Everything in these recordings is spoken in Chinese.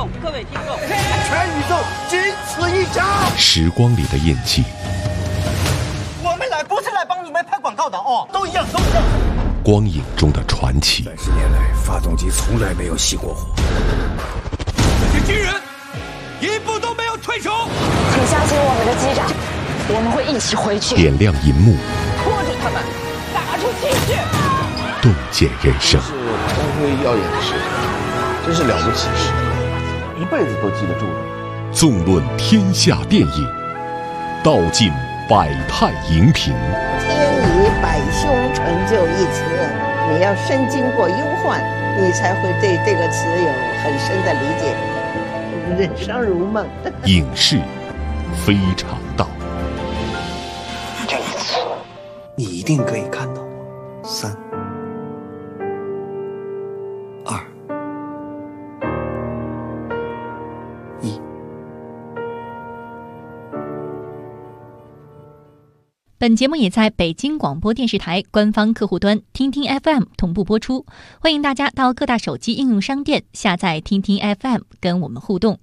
众，各位听众， 全宇宙仅此一家。 时光里的印记， 我们来不是来帮你们拍广告的哦，都一样，都一样。 光影中的传奇。 30年来，发动机从来没有熄过火。 这些军人一步都没有退出。 请相信我们的机长，我们会一起回去。 点亮银幕， 拖住他们，打出气势， 洞见人生。 是光辉耀眼的事，真是了不起的事，一辈子都记得住的。 纵论天下电影，道尽百态荧屏。 天以百凶成就一词，你要深经过忧患，你才会对这个词有很深的理解。人生如梦。 影视非常道。 这一次， 你一定可以看到我。3、2、1。 本节目也在北京广播电视台官方客户端听听 FM 同步播出，欢迎大家到各大手机应用商店下载听听 FM 跟我们互动。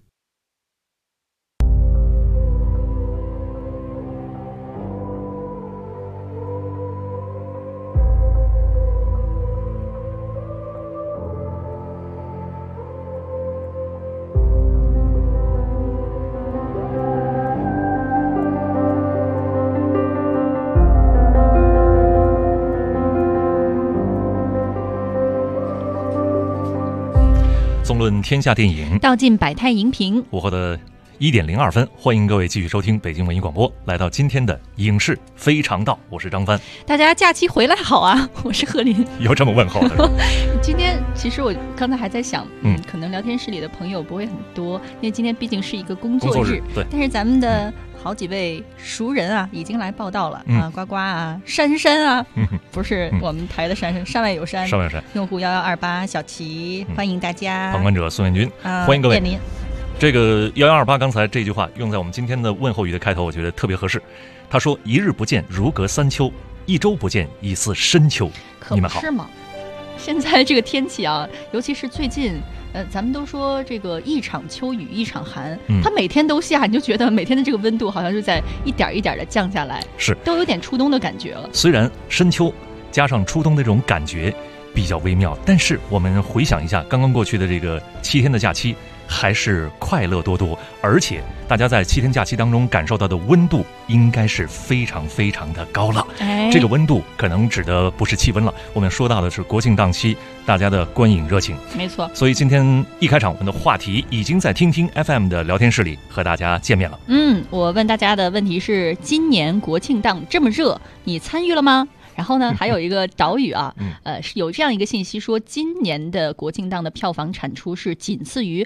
纵论天下电影， 道尽百态荧屏。 午后的1:02分，欢迎各位继续收听北京文艺广播，来到今天的影视非常道，我是张帆。 大家假期回来好啊，我是贺林。 有这么问候的？ 今天其实我刚才还在想，可能聊天室里的朋友不会很多，因为今天毕竟是一个工作日。 对。 但是咱们的好几位熟人啊，已经来报道了啊，呱呱啊，珊珊啊，不是我们台的珊珊，山外有山， 山外有山。 用户1128小齐，欢迎大家。 旁观者宋彦军，欢迎各位。 您这个1128刚才这句话用在我们今天的问候语的开头，我觉得特别合适。他说：“一日不见，如隔三秋；一周不见，已似深秋。” 可不是吗？现在这个天气啊，尤其是最近，咱们都说这个一场秋雨一场寒，它每天都下，你就觉得每天的这个温度好像是在一点一点的降下来， 是都有点初冬的感觉了。 虽然深秋加上初冬的这种感觉比较微妙，但是我们回想一下刚刚过去的这个7天的假期，还是快乐多多，而且大家在7天假期当中感受到的温度应该是非常非常的高了。这个温度可能指的不是气温了，我们说到的是国庆档期大家的观影热情。 没错。 所以今天一开场我们的话题已经在听听 FM 的聊天室里和大家见面了。 我问大家的问题是：今年国庆档这么热，你参与了吗？然后呢，还有一个岛屿啊，是有这样一个信息说，今年的国庆档的票房产出是仅次于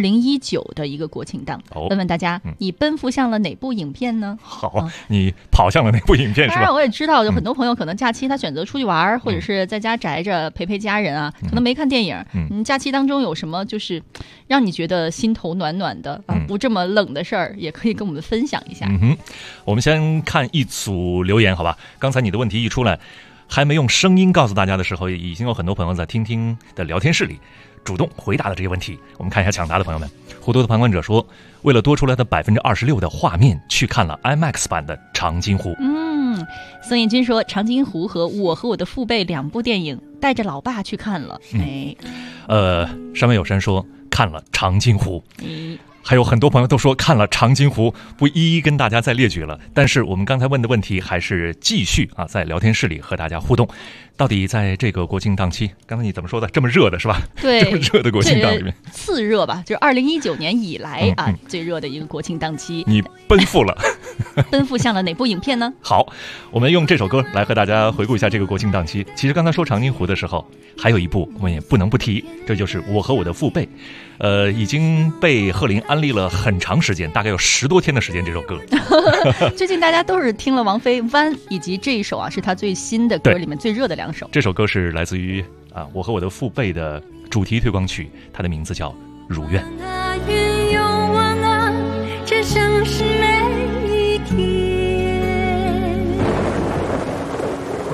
2019的一个国庆档。问问大家，你奔赴向了哪部影片呢？ 好，你跑向了哪部影片是吧？ 当然，我也知道，有很多朋友可能假期他选择出去玩，或者是在家宅着陪陪家人啊，可能没看电影。假期当中有什么就是让你觉得心头暖暖的不这么冷的事儿，也可以跟我们分享一下。 我们先看一组留言，好吧？刚才你的问题一出来，还没用声音告诉大家的时候，已经有很多朋友在听听的聊天室里主动回答了这些问题。我们看一下抢答的朋友们。糊涂的旁观者说，为了多出来的26%的画面，去看了 IMAX 版的长津湖。 宋彦军说，长津湖和我和我的父辈2部电影，带着老爸去看了。 山外有山说看了长津湖。还有很多朋友都说看了长津湖，不一一跟大家再列举了。但是我们刚才问的问题还是继续在聊天室里和大家互动。到底在这个国庆档期，刚才你怎么说的？这么热的是吧？ 对， 这么热的国庆档里面， 次热吧，就是2019年以来最热的一个国庆档期。 你奔赴了， 奔赴向了哪部影片呢？ 好，我们用这首歌来和大家回顾一下这个国庆档期。其实刚才说长津湖的时候，还有一部我们也不能不提，这就是《我和我的父辈》。已经被贺林安利了很长时间，大概有10多天的时间。这首歌最近大家都是听了王菲《湾》，以及这一首是她最新的歌里面最热的2首。 这首歌是来自于我和我的父辈的主题推广曲，它的名字叫《如愿》。 云有望啊，这城市每一天。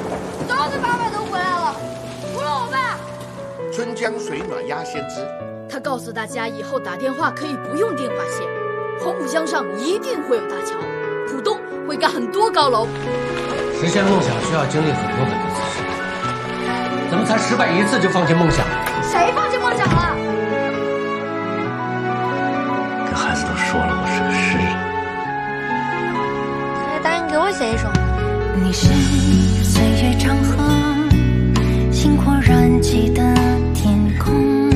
春江水暖鸭先知， 他告诉大家以后打电话可以不用电话线，黄浦江上一定会有大桥，浦东会盖很多高楼。 实现梦想需要经历很多次失败，怎么才失败1次就放弃梦想？ 谁放弃梦想了？ 跟孩子都说了，我是个诗人。 来，答应给我写一首。 你是岁月长河，星火燃起的天空，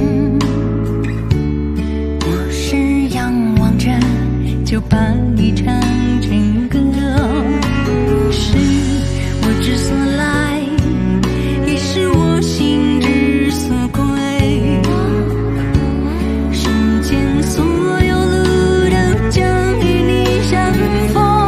我是仰望着就把你唱成歌，是我之所来，也是我心之所归，世间所有路都将与你相逢。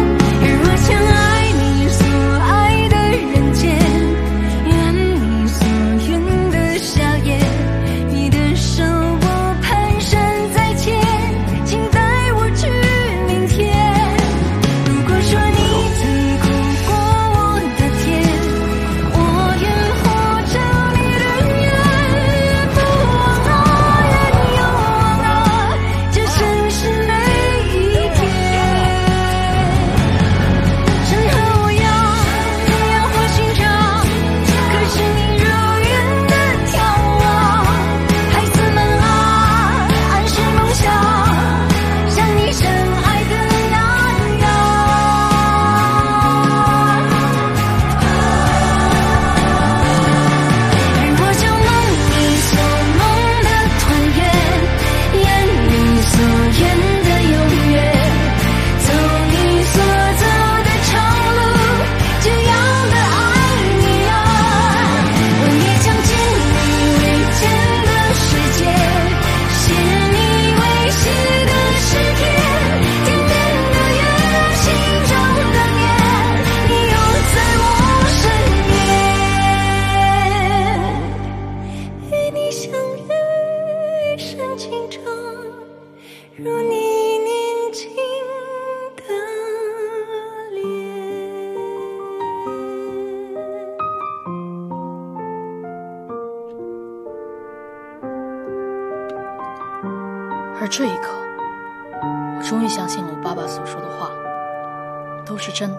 而这一刻，我终于相信了我爸爸所说的话，都是真的。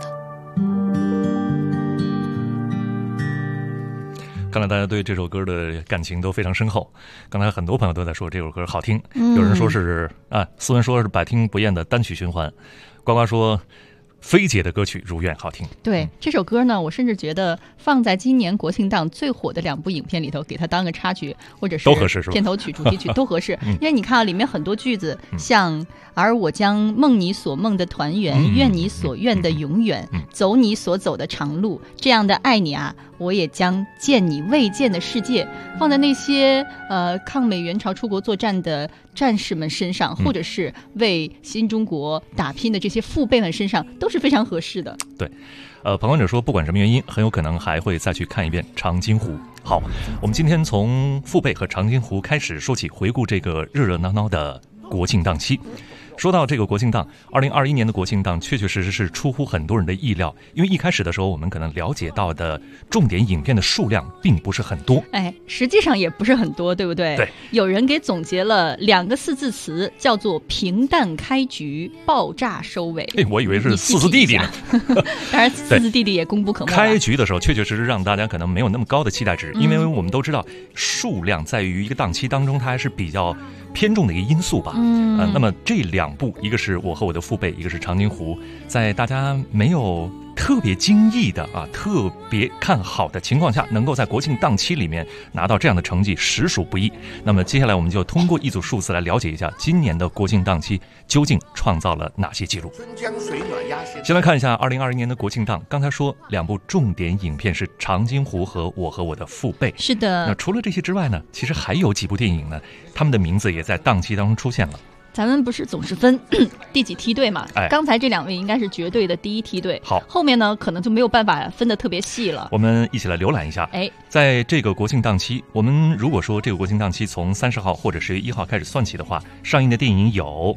看来大家对这首歌的感情都非常深厚。刚才很多朋友都在说这首歌好听，有人说是思文说是百听不厌的单曲循环，呱呱说菲姐的歌曲如愿好听。 对，这首歌呢，我甚至觉得放在今年国庆档最火的2部影片里头，给它当个插曲或者是都合适，是吧？ 片头曲、主题曲都合适。因为你看啊，里面很多句子，像而我将梦你所梦的团圆，愿你所愿的永远，走你所走的长路，这样的爱你啊，我也将见你未见的世界，放在那些抗美援朝出国作战的战士们身上，或者是为新中国打拼的这些父辈们身上，都是非常合适的。 对，旁观者说，不管什么原因，很有可能还会再去看一遍《长津湖》。好，我们今天从父辈和长津湖开始说起，回顾这个热热闹闹的国庆档期。说到这个国庆档，2021年的国庆档确确实实是出乎很多人的意料，因为一开始的时候我们可能了解到的重点影片的数量并不是很多， 实际上也不是很多，对不对？ 对， 有人给总结了2个4字词，叫做平淡开局，爆炸收尾。 我以为是四字弟弟呢。 当然四字弟弟也功不可没。 开局的时候确确实实让大家可能没有那么高的期待值，因为我们都知道数量在于一个档期当中它还是比较偏重的一个因素吧。那么这2部，一个是我和我的父辈，一个是长津湖，在大家没有特别惊异的特别看好的情况下，能够在国庆档期里面拿到这样的成绩，实属不易。那么接下来我们就通过一组数字来了解一下今年的国庆档期究竟创造了哪些记录。先来看一下2020年的国庆档，刚才说2部重点影片是长津湖和我和我的父辈。 是的。 那除了这些之外呢，其实还有几部电影呢，他们的名字也在档期当中出现了。 咱们不是总是分第几梯队嘛？刚才这2位应该是绝对的第1梯队。 好， 后面呢可能就没有办法分得特别细了。 我们一起来浏览一下。在这个国庆档期，我们如果说这个国庆档期从30号或者10月1号开始算起的话，上映的电影有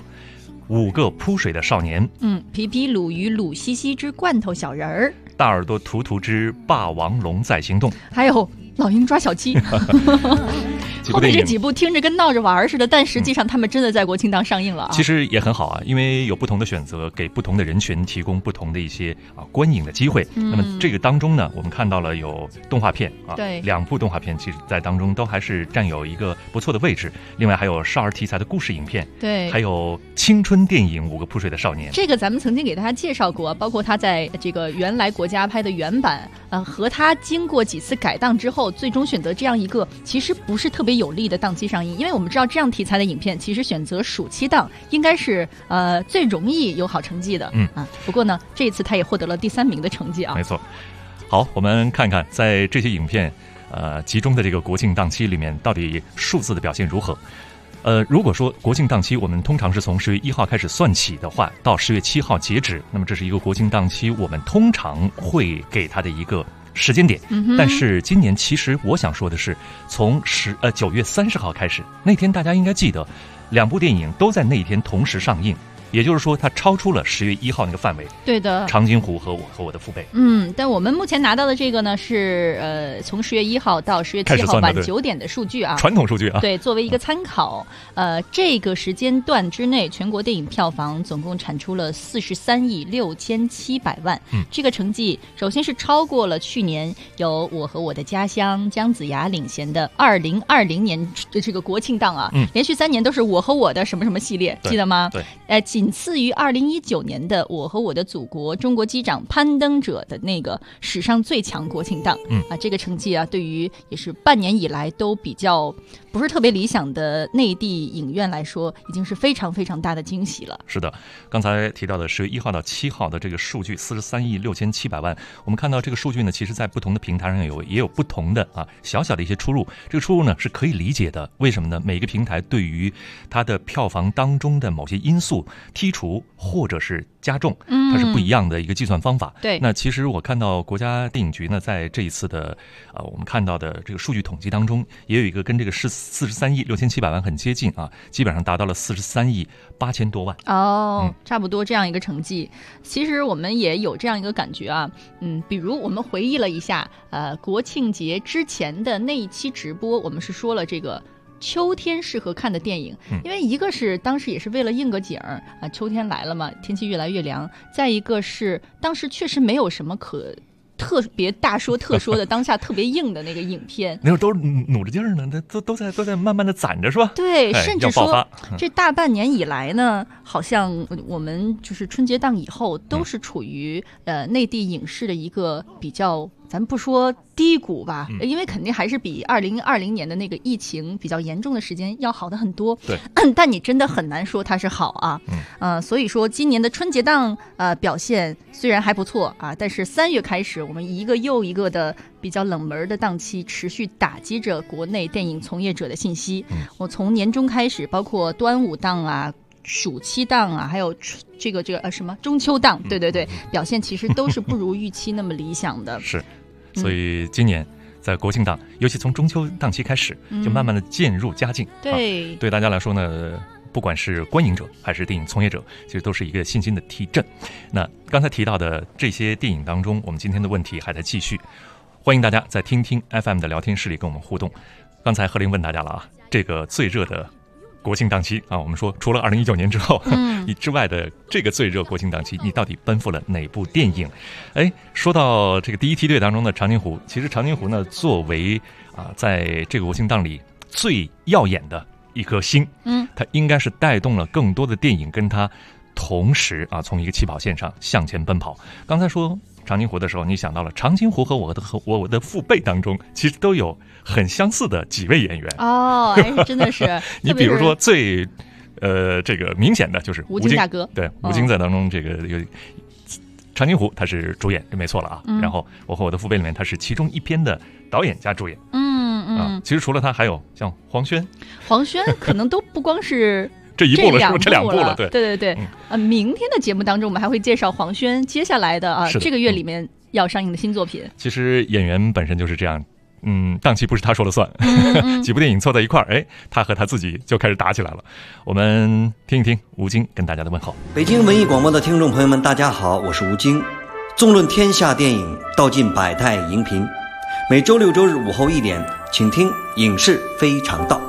5个扑水的少年， 皮皮鲁与鲁西西之罐头小人儿， 大耳朵图图之霸王龙在行动， 还有老鹰抓小鸡。 后面这几部听着跟闹着玩似的，但实际上他们真的在国庆档上映了啊。 其实也很好啊，因为有不同的选择，给不同的人群提供不同的一些观影的机会。那么这个当中呢，我们看到了有动画片啊， 对 ，2部动画片，其实在当中都还是占有一个不错的位置。另外还有少儿题材的故事影片， 对， 还有青春电影《5个扑水的少年》。 这个咱们曾经给大家介绍过，包括他在这个原来国家拍的原版，和他经过几次改档之后，最终选择这样一个其实不是特别有利的档期上映。因为我们知道这样题材的影片，其实选择暑期档应该是最容易有好成绩的。不过呢，这一次他也获得了第3名的成绩啊。 没错。好，我们看看在这些影片集中的这个国庆档期里面，到底数字的表现如何？如果说国庆档期我们通常是从10月1号开始算起的话，到10月7号截止，那么这是一个国庆档期我们通常会给它的一个时间点。但是今年其实我想说的是，从9月30号开始，那天大家应该记得2部电影都在那一天同时上映，也就是说它超出了10月1号那个范围。 对的， 长津湖和我的父辈。 但我们目前拿到的这个呢是从10月1号到10月7号晚9点的数据啊， 传统数据啊。 对，作为一个参考，这个时间段之内，全国电影票房总共产出了43亿6700万。这个成绩首先是超过了去年由我和我的家乡姜子牙领衔的2020年这个国庆档啊，连续3年都是我和我的什么什么系列，记得吗？ 对。 仅次于2019年的我和我的祖国中国机长攀登者的那个史上最强国庆档。这个成绩啊，对于也是半年以来都比较不是特别理想的内地影院来说，已经是非常非常大的惊喜了。 是的，刚才提到的10月1号到7号的这个数据43亿6700万，我们看到这个数据呢，其实在不同的平台上也有不同的小小的一些出入。这个出入呢是可以理解的，为什么呢？每个平台对于它的票房当中的某些因素剔除或者是加重，它是不一样的一个计算方法。 对， 那其实我看到国家电影局呢，在这一次的我们看到的这个数据统计当中，也有一个跟这个是43亿6700万很接近啊，基本上达到了43亿8000多万。 差不多这样一个成绩。其实我们也有这样一个感觉啊，比如我们回忆了一下，国庆节之前的那一期直播，我们是说了这个秋天适合看的电影，因为一个是当时也是为了应个景儿啊，秋天来了嘛，天气越来越凉；再一个是当时确实没有什么可特别大说特说的当下特别硬的那个影片， 那时候都努着劲儿呢，都在慢慢的攒着是吧？ 对，甚至说这大半年以来呢，好像我们就是春节档以后都是处于内地影视的一个比较，咱不说低谷吧，因为肯定还是比2020年的那个疫情比较严重的时间要好的很多。 对， 但你真的很难说它是好啊。所以说今年的春节档表现虽然还不错啊，但是3月开始，我们一个又一个的比较冷门的档期持续打击着国内电影从业者的信息。我从年中开始，包括端午档啊、暑期档啊，还有这个什么中秋档，对，表现其实都是不如预期那么理想的。 是，所以今年在国庆档，尤其从中秋档期开始，就慢慢的渐入佳境。 对， 对大家来说呢，不管是观影者还是电影从业者，其实都是一个信心的提振。那刚才提到的这些电影当中，我们今天的问题还在继续，欢迎大家在听听 FM 的聊天室里跟我们互动。刚才何林问大家了啊，这个最热的国庆档期啊，我们说除了2019年之后之外的这个最热国庆档期，你到底奔赴了哪部电影？说到这个第一梯队当中的长津湖，其实长津湖呢，作为在这个国庆档里最耀眼的一颗星，它应该是带动了更多的电影跟它同时从一个起跑线上向前奔跑。刚才说长津湖的时候，你想到了长津湖和我的父辈当中，其实都有很相似的几位演员真的是你比如说最这个明显的就是吴京大哥， 对，吴京在当中这个有长津湖他是主演，这没错了啊。然后我和我的父辈里面他是其中一篇的导演加主演。其实除了他还有像黄轩可能都不光是这一部了，是不是这2部了？ 对。明天的节目当中，我们还会介绍黄轩接下来的这个月里面要上映的新作品。 其实演员本身就是这样，档期不是他说了算，几部电影凑在一块儿，他和他自己就开始打起来了。我们听一听吴京跟大家的问候。 北京文艺广播的听众朋友们，大家好，我是吴京。纵论天下电影，道尽百态荧屏。 每周六周日午后1点，请听《影视非常道》。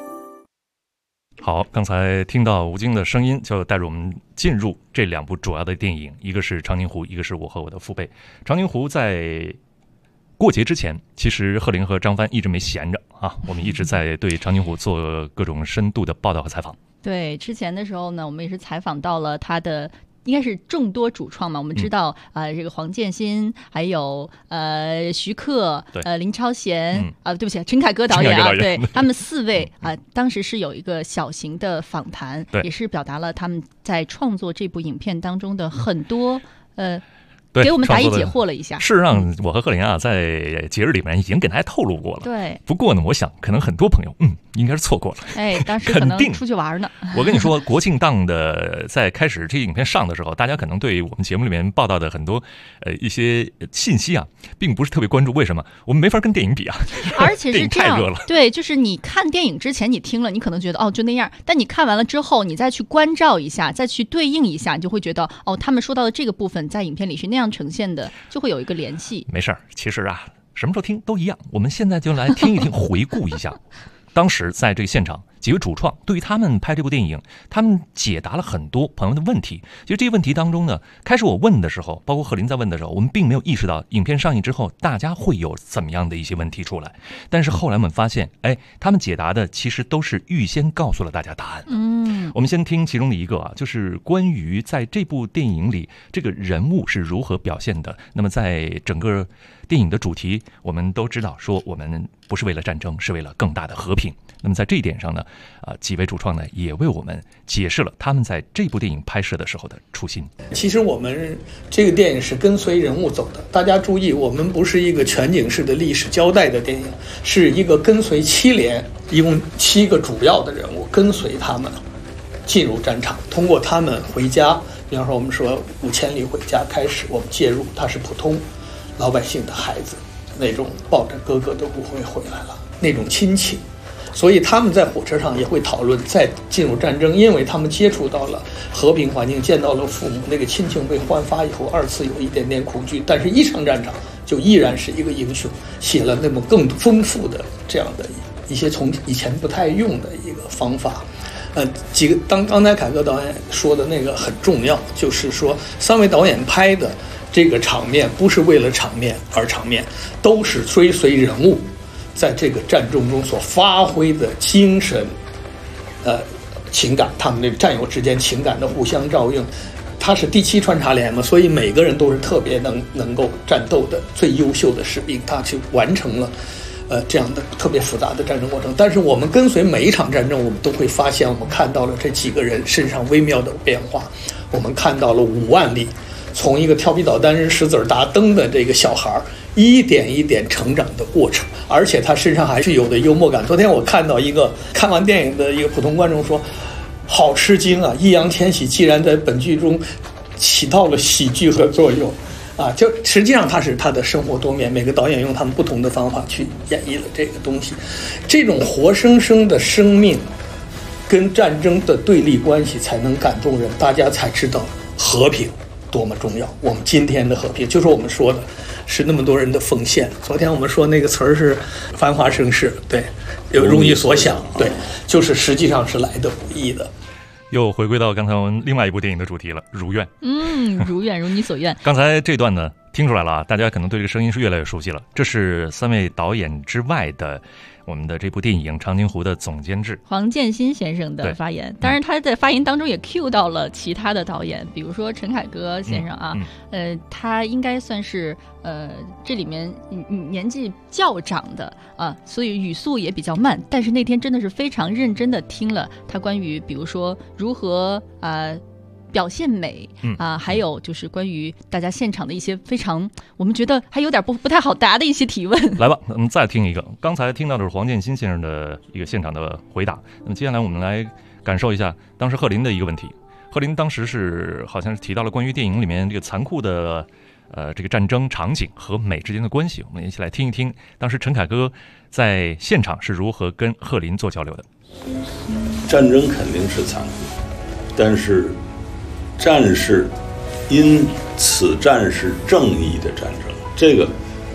好，刚才听到吴京的声音，就带着我们进入这2部主要的电影，一个是《长津湖》，一个是《我和我的父辈》。《长津湖》在过节之前，其实贺林和张帆一直没闲着啊，我们一直在对长津湖做各种深度的报道和采访。 对，之前的时候呢，我们也是采访到了他的。应该是众多主创嘛，我们知道这个黄建新，还有徐克，林超贤对不起，陈凯歌导演啊，对他们4位当时是有一个小型的访谈，也是表达了他们在创作这部影片当中的很多给我们答疑解惑了一下。 事实上，我和贺林在节日里面已经给大家透露过了。 对。 不过呢，我想可能很多朋友应该是错过了。 当时可能出去玩呢。 我跟你说，国庆档的在开始这影片上的时候，大家可能对我们节目里面报道的很多一些信息并不是特别关注。为什么？我们没法跟电影比啊。 而且是这样， 太热了。 对，就是你看电影之前你听了，你可能觉得就那样，但你看完了之后，你再去关照一下，再去对应一下，你就会觉得他们说到的这个部分在影片里是那样呈现的，就会有一个联系。 没事儿，其实什么时候听都一样。我们现在就来听一听，回顾一下当时在这个现场，几位主创对于他们拍这部电影，他们解答了很多朋友的问题。其实这些问题当中呢，开始我问的时候，包括贺林在问的时候，我们并没有意识到影片上映之后大家会有怎么样的一些问题出来。但是后来我们发现，他们解答的其实都是预先告诉了大家答案。我们先听其中的一个就是关于在这部电影里这个人物是如何表现的。那么在整个电影的主题，我们都知道说我们不是为了战争，是为了更大的和平。那么在这一点上呢，几位主创呢也为我们解释了他们在这部电影拍摄的时候的初心。 其实我们这个电影是跟随人物走的，大家注意，我们不是一个全景式的历史交代的电影，是一个跟随7连，一共7个主要的人物，跟随他们进入战场，通过他们回家，比方说我们说5千里回家开始，我们介入，他是普通老百姓的孩子，那种抱着哥哥都不会回来了那种亲情。所以他们在火车上也会讨论再进入战争，因为他们接触到了和平环境，见到了父母，那个亲情被焕发以后，2次有一点点恐惧，但是一上战场就依然是一个英雄，写了那么更丰富的这样的一些从以前不太用的一个方法。几个刚才凯歌导演说的那个很重要，就是说3位导演拍的这个场面不是为了场面而场面，都是追随人物在这个战争中所发挥的精神情感，他们那个战友之间情感的互相照应。他是第7穿插连嘛，所以每个人都是特别能够战斗的最优秀的士兵，他去完成了这样的特别复杂的战争过程。但是我们跟随每一场战争，我们都会发现，我们看到了这几个人身上微妙的变化，我们看到了5万里从一个调皮捣蛋人识字打灯的这个小孩一点一点成长的过程，而且他身上还是有的幽默感。昨天我看到一个看完电影的一个普通观众说，好吃惊啊，易烊千玺既然在本剧中起到了喜剧和作用就实际上他是他的生活多面，每个导演用他们不同的方法去演绎了这个东西。这种活生生的生命跟战争的对立关系才能感动人，大家才知道和平多么重要。我们今天的和平就是我们说的是那么多人的奉献。昨天我们说那个词儿是繁华盛世，对，如你所想，对，就是实际上是来的不易的。 又回归到刚才我们另外一部电影的主题了，如愿。 如愿，如你所愿。 刚才这段呢听出来了大家可能对这个声音是越来越熟悉了。这是3位导演之外的我们的这部电影《长津湖》的总监制黄建新先生的发言。当然他在发言当中也 cue 到了其他的导演，比如说陈凯歌先生他应该算是这里面年纪较长的所以语速也比较慢，但是那天真的是非常认真的听了他关于比如说如何表现美还有就是关于大家现场的一些非常我们觉得还有点不太好答的一些提问。 来吧，我们再听一个。刚才听到的是黄建新先生的一个现场的回答，那么接下来我们来感受一下当时贺林的一个问题。贺林当时是好像是提到了关于电影里面这个残酷的这个战争场景和美之间的关系，我们一起来听一听当时陈凯歌在现场是如何跟贺林做交流的。 战争肯定是残酷，但是战士因此战是正义的战争，这个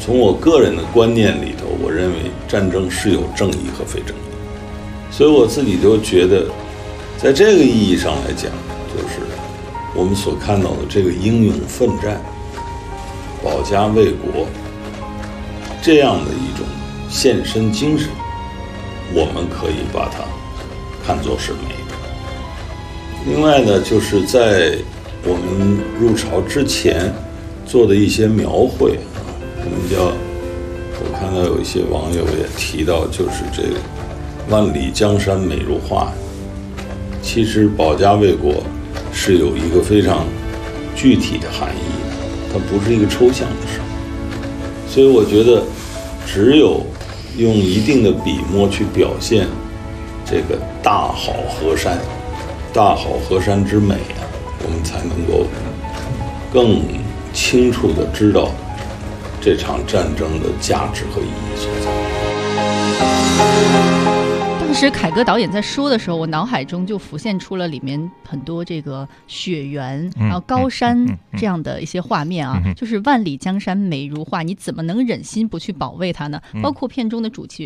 从我个人的观念里头，我认为战争是有正义和非正义，所以我自己就觉得，在这个意义上来讲，就是我们所看到的这个英勇奋战、保家卫国这样的一种献身精神，我们可以把它看作是美的。另外呢，就是在我们入朝之前做的一些描绘啊，我们叫，我看到有一些网友也提到，就是这个万里江山美如画。其实保家卫国是有一个非常具体的含义的，它不是一个抽象的事。所以我觉得，只有用一定的笔墨去表现这个大好河山、大好河山之美啊，我们才能够更清楚地知道这场战争的价值和意义所在。 当时凯歌导演在说的时候，我脑海中就浮现出了里面很多这个雪原，然后高山这样的一些画面啊，就是万里江山美如画，你怎么能忍心不去保卫它呢？包括片中的主角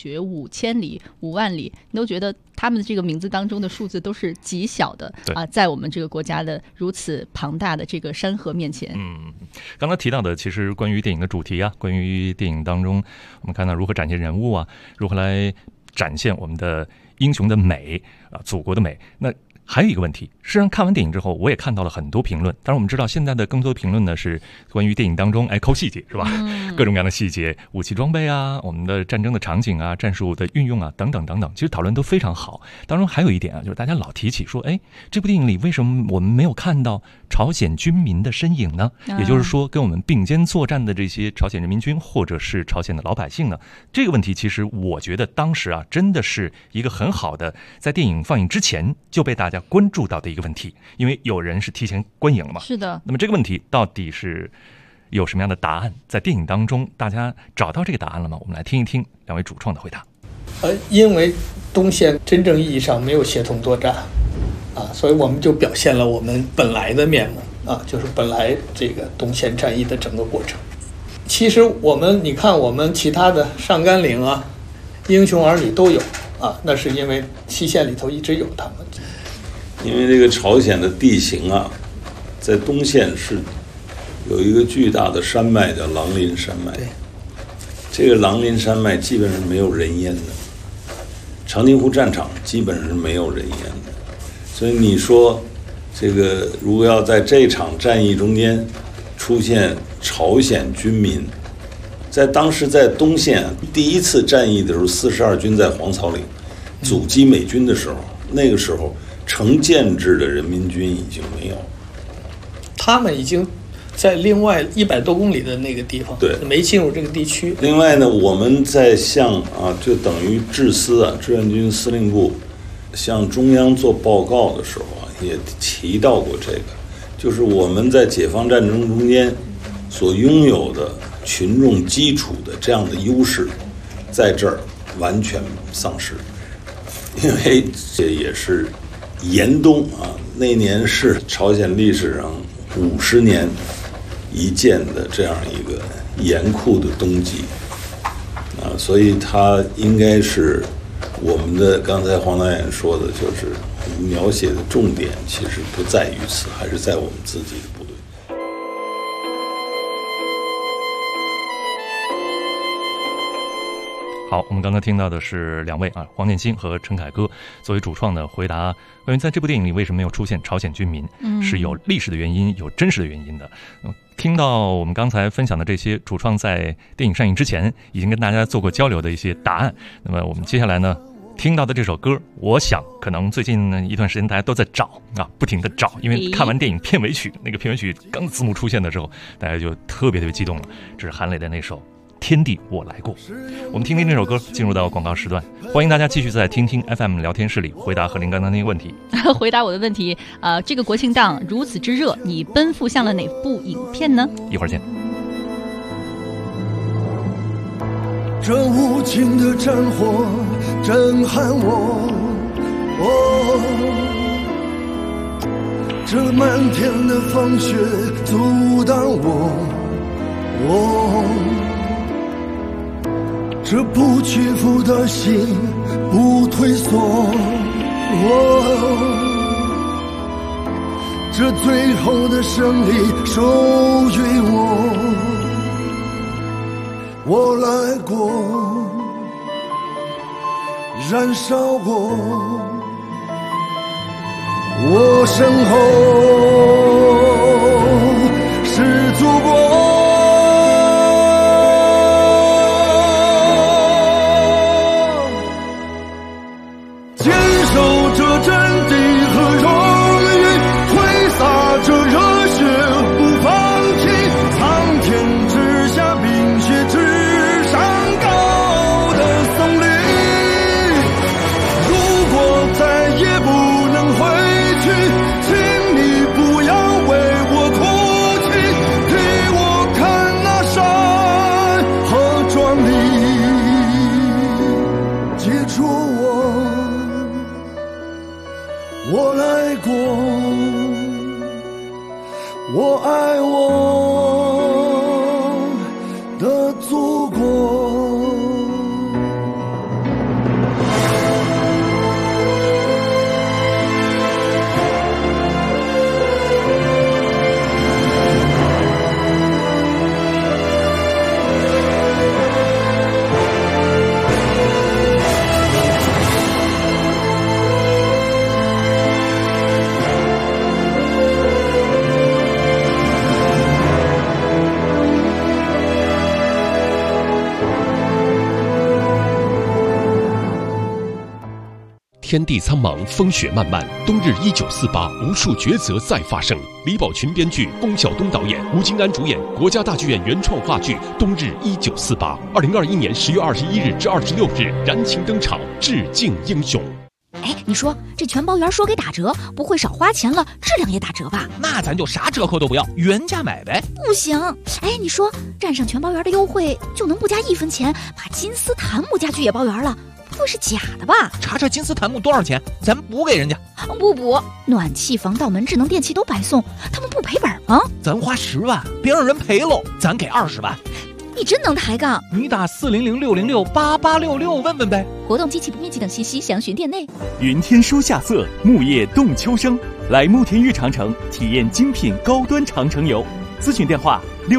5000里、5万里，你都觉得他们的这个名字当中的数字都是极小的啊，在我们这个国家的如此庞大的这个山河面前。 刚才提到的，其实关于电影的主题啊，关于电影当中我们看到如何展现人物啊，如何来展现我们的英雄的美啊，祖国的美。那还有一个问题，实际上看完电影之后，我也看到了很多评论。当然，我们知道现在的更多的评论呢是关于电影当中抠细节，是吧？各种各样的细节，武器装备啊，我们的战争的场景啊，战术的运用啊，等等等等，其实讨论都非常好。当中还有一点啊，就是大家老提起说，这部电影里为什么我们没有看到朝鲜军民的身影呢？也就是说，跟我们并肩作战的这些朝鲜人民军或者是朝鲜的老百姓呢？这个问题其实我觉得当时啊，真的是一个很好的在电影放映之前就被大家关注到的一个问题，因为有人是提前观影了嘛。 是的。 那么这个问题到底是有什么样的答案？在电影当中，大家找到这个答案了吗？我们来听一听两位主创的回答。 因为东线真正意义上没有协同作战啊，所以我们就表现了我们本来的面目啊，就是本来这个东线战役的整个过程。其实你看我们其他的上甘岭啊、英雄儿女都有啊，那是因为西线里头一直有他们。 因为这个朝鲜的地形啊，在东线是有一个巨大的山脉叫狼林山脉，这个狼林山脉基本上没有人烟的，长津湖战场基本上是没有人烟的，所以你说这个如果要在这场战役中间出现朝鲜军民，在当时在东线第一次战役的时候，42军在黄草岭阻击美军的时候，那个时候成建制的人民军已经没有， 他们已经在另外100多公里的那个地方，对，没进入这个地区。 另外呢，我们在向就等于志愿军司令部向中央做报告的时候啊，也提到过这个，就是我们在解放战争中间所拥有的群众基础的这样的优势，在这儿完全丧失，因为这也是严冬啊，那年是朝鲜历史上50年一见的这样一个严酷的冬季啊，所以它应该是我们的刚才黄导演说的，就是描写的重点其实不在于此，还是在我们自己的部队。 好，我们刚才听到的是两位啊，黄建新和陈凯歌作为主创的回答，关于在这部电影里为什么没有出现朝鲜军民，是有历史的原因，有真实的原因的。听到我们刚才分享的这些主创在电影上映之前已经跟大家做过交流的一些答案，那么我们接下来呢听到的这首歌，我想可能最近一段时间大家都在找啊，不停的找，因为看完电影片尾曲，那个片尾曲刚字幕出现的时候，大家就特别激动了，这是韩磊的那首天地我来过。我们听听这首歌，进入到广告时段，欢迎大家继续在听听 FM 聊天室里回答和您刚才那个问题。 回答我的问题，这个国庆档如此之热，你奔赴向了哪部影片呢？ 一会儿见。 这无情的战火震撼我，这漫天的风雪阻挡我， 这不屈服的心不退缩，这最后的胜利属于我。我来过，燃烧过，我身后是祖国。坚守着阵地和荣誉，挥洒着热血不放弃，苍天之下冰雪之上高的松林。如果再也不能回去，请你不要为我哭泣，替我看那山河壮丽。记住我来过，我爱我的祖国。 天地苍茫，风雪漫漫，冬日1948，无数抉择再发生。李宝群编剧，龚晓东导演，吴京安主演，国家大剧院原创话剧《冬日1948》，2021年10月21日至26日燃情登场，致敬英雄。 哎，你说这全包圆说给打折，不会少花钱了，质量也打折吧？ 那咱就啥折扣都不要，原价买呗。 不行，哎，你说占上全包圆的优惠，就能不加1分钱，把金丝檀木家具也包圆了？不会是假的吧？ 查查金丝檀木多少钱，咱补给人家。 不补，暖气、防盗门、智能电器都白送，他们不赔本吗？ 咱花10万，别让人赔喽，咱给20万。 你真能抬杠！ 你打400-606-8866问问呗。 活动、机器不面积等信息详询店内。 云天书夏色，木叶动秋声。来慕田峪长城体验精品高端长城游，咨询电话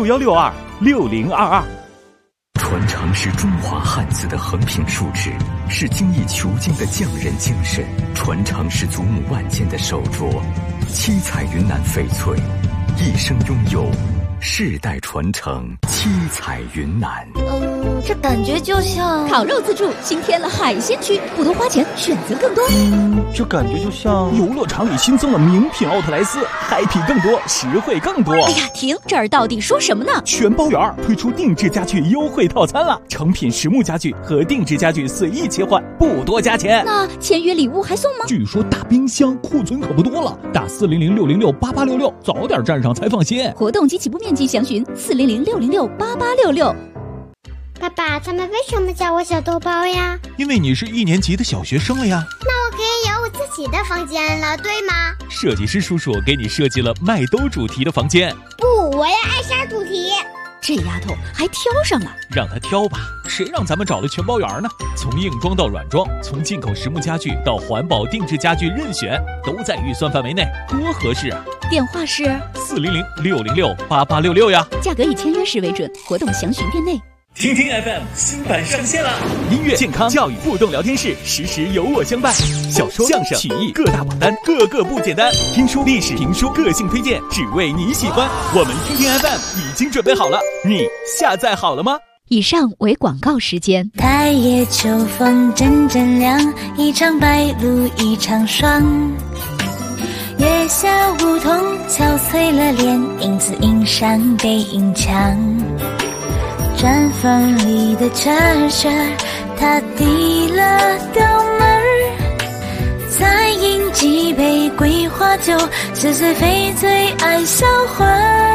61626022。 传承是中华汉字的横平竖直，是精益求精的匠人精神；传承是祖母万件的手镯，七彩云南翡翠，一生拥有，世代传承，七彩云南。 这感觉就像烤肉自助新添了海鲜区，不多花钱，选择更多。 这感觉就像游乐场里新增了名品奥特莱斯，happy更多，实惠更多。 哎呀，停！这儿到底说什么呢？ 全包圆推出定制家具优惠套餐了，成品实木家具和定制家具随意切换，不多加钱。 那签约礼物还送吗？ 据说大冰箱库存可不多了，打400-606-8866，早点站上才放心。 活动及起步面积详询400-606-8866。 爸爸，他们为什么叫我小豆包呀？ 因为你是1年级的小学生了呀。 那我可以有我自己的房间了，对吗？ 设计师叔叔给你设计了麦兜主题的房间。 不，我要艾莎主题。 这丫头还挑上了， 让她挑吧，谁让咱们找了全包圆呢？从硬装到软装，从进口实木家具到环保定制家具，任选都在预算范围内，多合适啊！ 电话是 400-606-8866呀， 价格以签约时为准，活动详询店内。 听听 FM 新版上线了，音乐、健康、教育互动聊天室，时时有我相伴。小说、相声、曲艺各大榜单，个个不简单。听书、历史、评书，个性推荐，只为你喜欢。我们听听 FM 已经准备好了，你下载好了吗？ 以上为广告时间。 待夜秋风阵阵凉，一场白露一场霜。月下梧桐憔悴了脸，影子映上背影墙。毡房里的车车，他递了刀门，再饮几杯桂花酒，是谁非最爱销魂。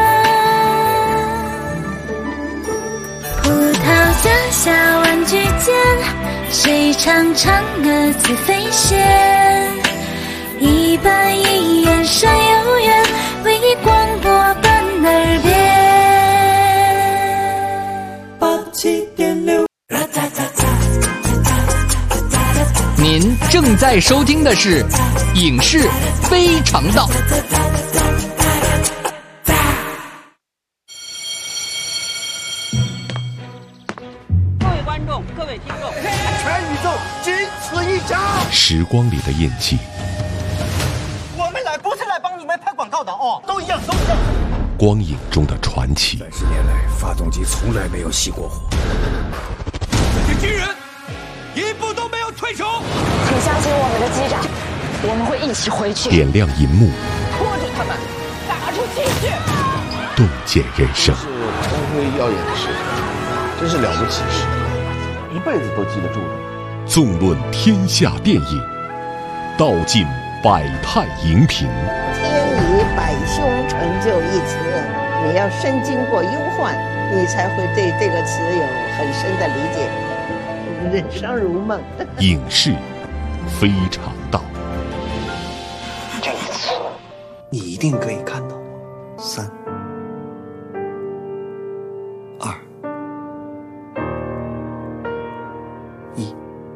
葡萄架下玩具间，谁唱嫦娥自飞仙？一板一眼山有缘，为你广播伴耳边。87.6 您正在收听的是《影视非常道》。 各位观众，各位听众， 全宇宙仅此一家。 时光里的印记， 我们来不是来帮你们拍广告的哦，都一样，都一样。 光影中的传奇。 30年来，发动机从来没有熄过火。 这些军人一步都没有退出。 请相信我们的机长，我们会一起回去。 点亮银幕， 拖住他们，打出精血， 洞见人生。 是光辉耀眼的事，真是了不起的事，一辈子都记得住的。 纵论天下电影，道尽百态荧屏。 天以百凶成就一词，你要深经过忧患，你才会对这个词有很深的理解。人生如梦。 影视非常道。 这一次，你一定可以看到我。3、2、1。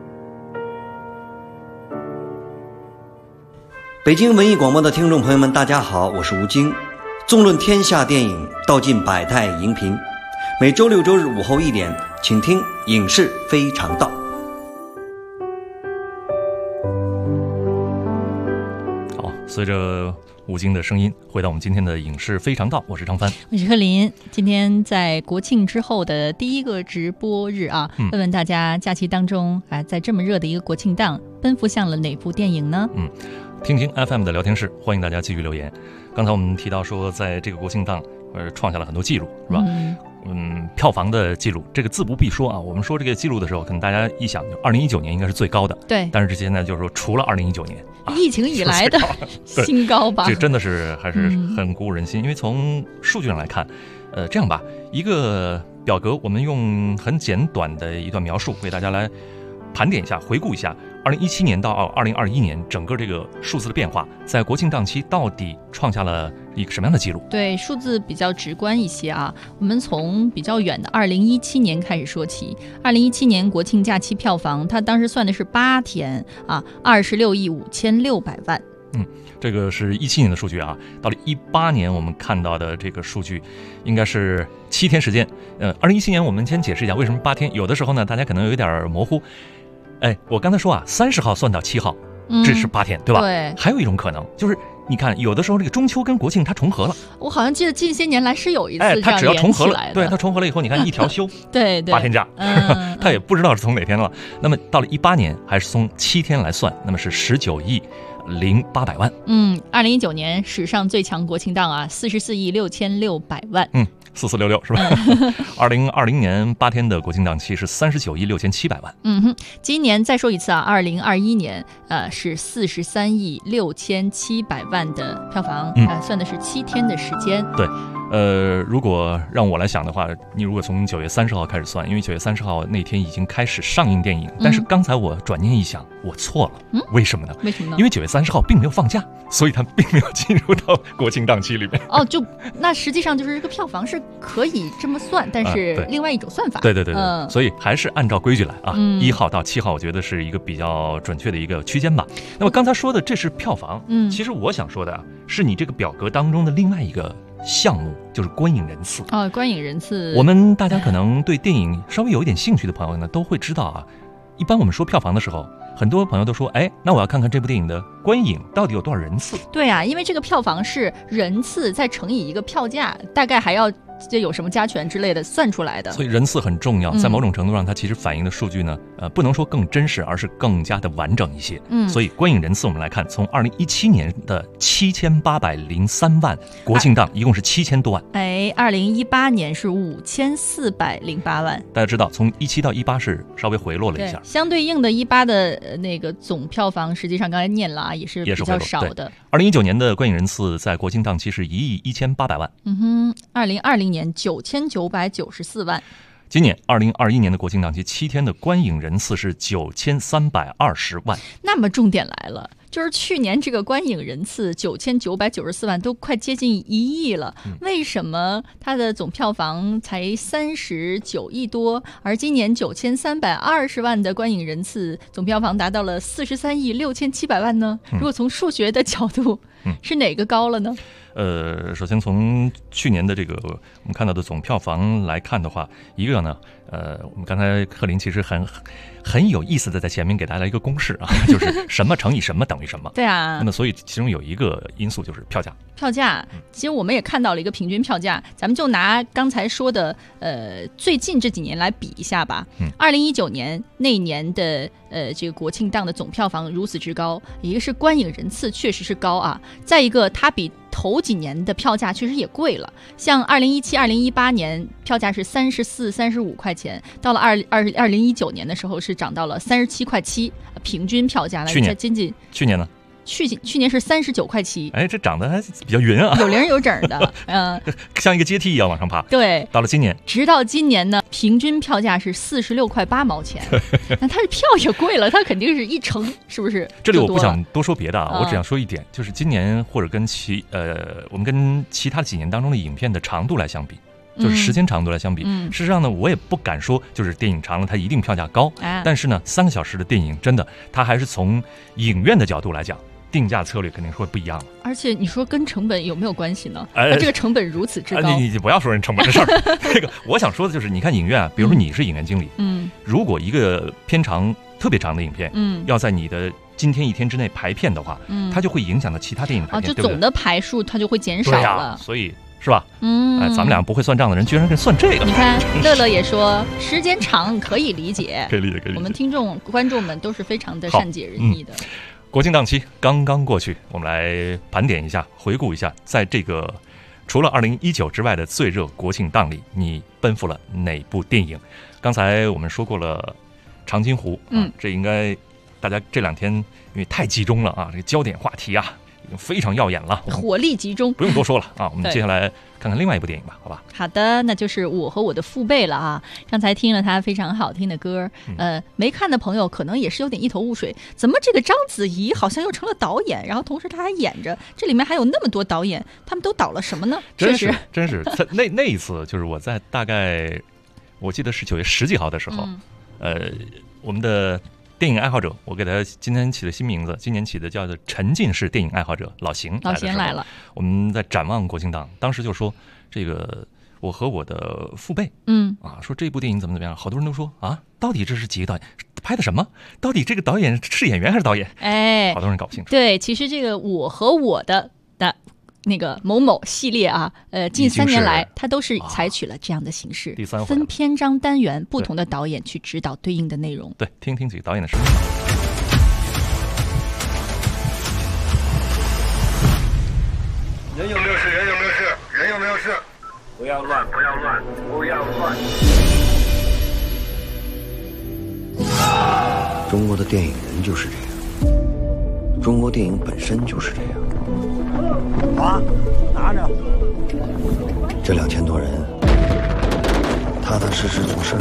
北京文艺广播的听众朋友们，大家好，我是吴京。纵论天下电影，道尽百态荧屏。每周六周日午后1点，请听《影视非常道》。 好，随着吴京的声音，回到我们今天的《影视非常道》，我是张帆， 我是贺林。今天在国庆之后的第一个直播日啊，问问大家假期当中在这么热的一个国庆档，奔赴向了哪部电影呢？ 听听 FM 的聊天室，欢迎大家继续留言。刚才我们提到说，在这个国庆档，创下了很多记录，是吧？票房的记录，这个自不必说啊。我们说这个记录的时候，可能大家一想，就2019年应该是最高的， 对。 但是现在就是说，除了2019年， 疫情以来的新高吧。 这真的是还是很鼓舞人心，因为从数据上来看，这样吧，一个表格，我们用很简短的一段描述为大家来盘点一下，回顾一下2017年到2021年整个这个数字的变化，在国庆档期到底创下了一个什么样的记录？ 对，数字比较直观一些啊。我们从比较远的2017年开始说起。2017年国庆假期票房，它当时算的是8天啊，26亿5600万。 这个是17年的数据啊。到了18年，我们看到的这个数据应该是7天时间。2017年我们先解释一下为什么8天，有的时候呢大家可能有点模糊。我刚才说啊，30号算到7号，这是8天，对吧？ 对。 还有一种可能就是，你看有的时候这个中秋跟国庆它重合了。 我好像记得近些年来是有一次这样它只要重合了， 对， 它重合了以后，你看一条休， 对 ，8天假，它也不知道是从哪天了。那么到了18年，还是从7天来算，那么是19亿0800万。 2019年史上最强国庆档啊，44亿6600万。 4466是吧？2020年8天的国庆档期是39亿6700万。 今年再说一次啊，2021年是43亿6700万的票房，算的是7天的时间。 对。如果让我来想的话，你如果从9月30号开始算，因为9月30号那天已经开始上映电影，但是刚才我转念一想，我错了。为什么呢？ 为什么呢？ 因为9月30号并没有放假，所以它并没有进入到国庆档期里面。 那实际上就是这个票房是可以这么算，但是另外一种算法。 对，所以还是按照规矩来啊。1号到7号，我觉得是一个比较准确的一个区间吧。那么刚才说的这是票房，其实我想说的是你这个表格当中的另外一个项目，就是观影人次。 观影人次， 我们大家可能对电影稍微有一点兴趣的朋友呢，都会知道啊。一般我们说票房的时候，很多朋友都说，那我要看看这部电影的观影到底有多少人次。 对啊，因为这个票房是人次再乘以一个票价，大概还要有什么加权之类的算出来的。 所以人次很重要，在某种程度上，它其实反映的数据呢，不能说更真实，而是更加的完整一些。所以观影人次我们来看，从2017年的7803万，国庆档一共是7000多万。 2018年是5408万。 大家知道，从17到18是稍微回落了一下， 相对应的18的那个总票房，实际上刚才念了啊，也是比较少的。 2019年的观影人次在国庆档期是1亿1800万。 2020年9994万。 今年2021年的国庆档期7天的观影人次是9320万。 那么重点来了， 就是去年这个观影人次9994万，都快接近1亿了。为什么它的总票房才39亿多，而今年9320万的观影人次，总票房达到了43亿6700万呢？如果从数学的角度，是哪个高了呢？ 首先从去年的这个我们看到的总票房来看的话，一个呢，我们刚才贺林其实很有意思的在前面给大家一个公式啊，就是什么乘以什么等于什么。 对啊。 那么所以其中有一个因素就是票价。 票价，其实我们也看到了一个平均票价，咱们就拿刚才说的最近这几年来比一下吧。2019年那一年的这个国庆档的总票房如此之高，一个是观影人次确实是高啊，再一个它比头几年的票价确实也贵了，像2017、2018年票价是34、35块钱，到了2019年的时候是涨到了37.7块，平均票价来去年呢？ 去年是39.7块。 哎，这涨得还比较匀啊， 有零有整的， 像一个阶梯一样往上爬。 对， 到了今年， 直到今年呢，平均票价是46.8块。那它的票也贵了，它肯定是1成，是不是？ 这里我不想多说别的啊，我只想说一点，就是今年或者跟我们跟其他几年当中的影片的长度来相比。就是时间长度来相比，事实上呢，我也不敢说就是电影长了它一定票价高，但是呢，3个小时的电影真的，它还是从影院的角度来讲，定价策略肯定是会不一样的。 而且你说跟成本有没有关系呢？这个成本如此之高， 你不要说人成本的事儿。这个我想说的就是，你看影院啊，比如说你是影院经理，如果一个片长特别长的影片，要在你的今天1天之内排片的话，它就会影响到其他电影排片， 就总的排数它就会减少了。 所以。是吧？咱们俩不会算账的人，居然跟算这个。 你看，乐乐也说时间长可以理解， 可以理解。 我们听众观众们都是非常的善解人意的。 国庆档期刚刚过去，我们来盘点一下，回顾一下，在这个除了2019之外的最热国庆档里，你奔赴了哪部电影？刚才我们说过了《长津湖》，这应该大家这2天因为太集中了啊，这个焦点话题啊。已经非常耀眼了， 火力集中， 不用多说了啊！我们接下来看看另外一部电影吧，好吧？ 好的，那就是《我和我的父辈》了啊！刚才听了他非常好听的歌，没看的朋友可能也是有点一头雾水，怎么这个章子怡好像又成了导演，然后同时他还演着，这里面还有那么多导演，他们都导了什么呢？ 真是，那一次就是我在大概我记得是9月10几号的时候，我们的。电影爱好者，我给他今天起的新名字，今年起的叫做沉浸式电影爱好者老邢来了。我们在展望国庆档，当时就说这个我和我的父辈，说这部电影怎么样？好多人都说啊，到底这是几个导演拍的什么？到底这个导演是演员还是导演？好多人搞不清楚。 对，其实这个我和我的那个某某系列啊，近3年来，它都是采取了这样的形式，分篇章单元，不同的导演去指导对应的内容。 对，听听几个导演的声音。 人有没有事？人有没有事？人有没有事？不要乱！不要乱！不要乱！ 中国的电影人就是这样，中国电影本身就是这样。 拿着。 这2000多人，踏踏实实做事，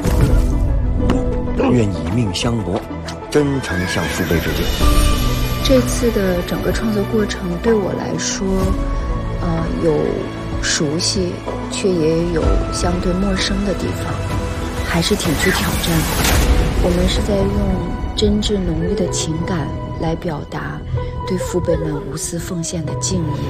愿以命相搏，真诚向父辈致敬。 这次的整个创作过程对我来说，有熟悉，却也有相对陌生的地方，还是挺具挑战的。我们是在用真挚浓郁的情感来表达对父辈们无私奉献的敬意。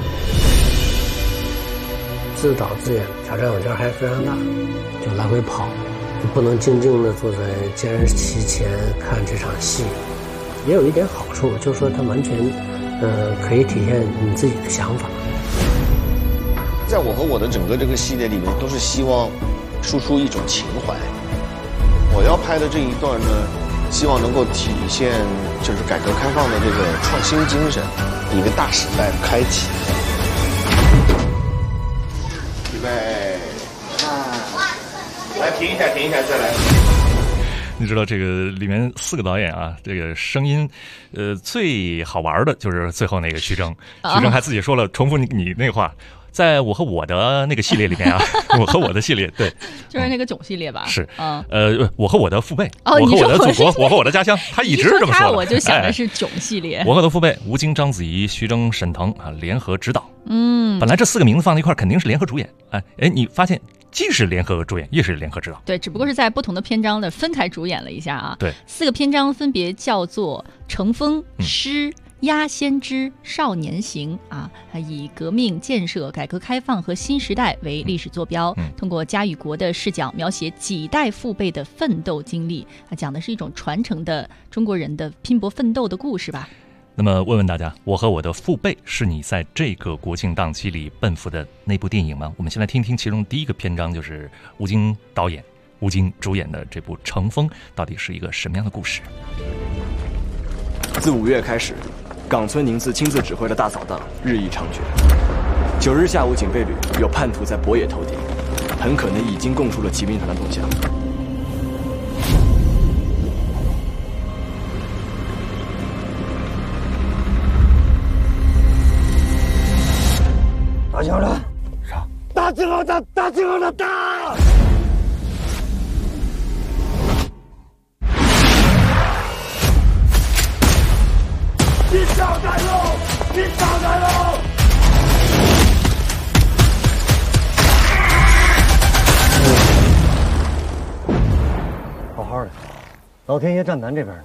自导自演，挑战我觉得还非常大，就来回跑，就不能静静地坐在监视器前看这场戏。也有一点好处，就是说它完全可以体现你自己的想法。 在我和我的整个这个系列里面，都是希望输出一种情怀。我要拍的这一段呢，希望能够体现就是改革开放的这个创新精神，一个大时代的开启。预备，来停一下，停一下，再来。 你知道这个里面4个导演啊，这个声音，最好玩的就是最后那个徐峥，徐峥还自己说了，重复你那话， 在我和我的那个系列里面啊，我和我的系列，对， 就是那个囧系列吧？ 是，我和我的父辈， 我和我的祖国，我和我的家乡，他一直这么说。 我就想的是囧系列。 我和我的父辈，吴京、章子怡、徐峥、沈腾啊，联合执导。本来这4个名字放在一块肯定是联合主演。你发现既是联合主演，也是联合执导。 对，只不过是在不同的篇章的分开主演了一下啊。 对 ，4个篇章分别叫做《乘风》、诗。压先知少年行啊，以革命建设、改革开放和新时代为历史坐标，通过家与国的视角描写几代父辈的奋斗经历，讲的是一种传承的中国人的拼搏奋斗的故事吧。 那么问问大家，我和我的父辈是你在这个国庆档期里奔赴的那部电影吗？我们先来听听其中第一个篇章，就是吴京导演、吴京主演的这部《乘风》到底是一个什么样的故事？ 自5月开始，冈村宁次亲自指挥的大扫荡日益猖獗。9日下午，警备旅有叛徒在博野投敌，很可能已经供出了骑兵团的动向。 打枪了！啥？打最后的，打最后的，打！你上台喽！你上台喽！好好的，老天爷站咱这边呢。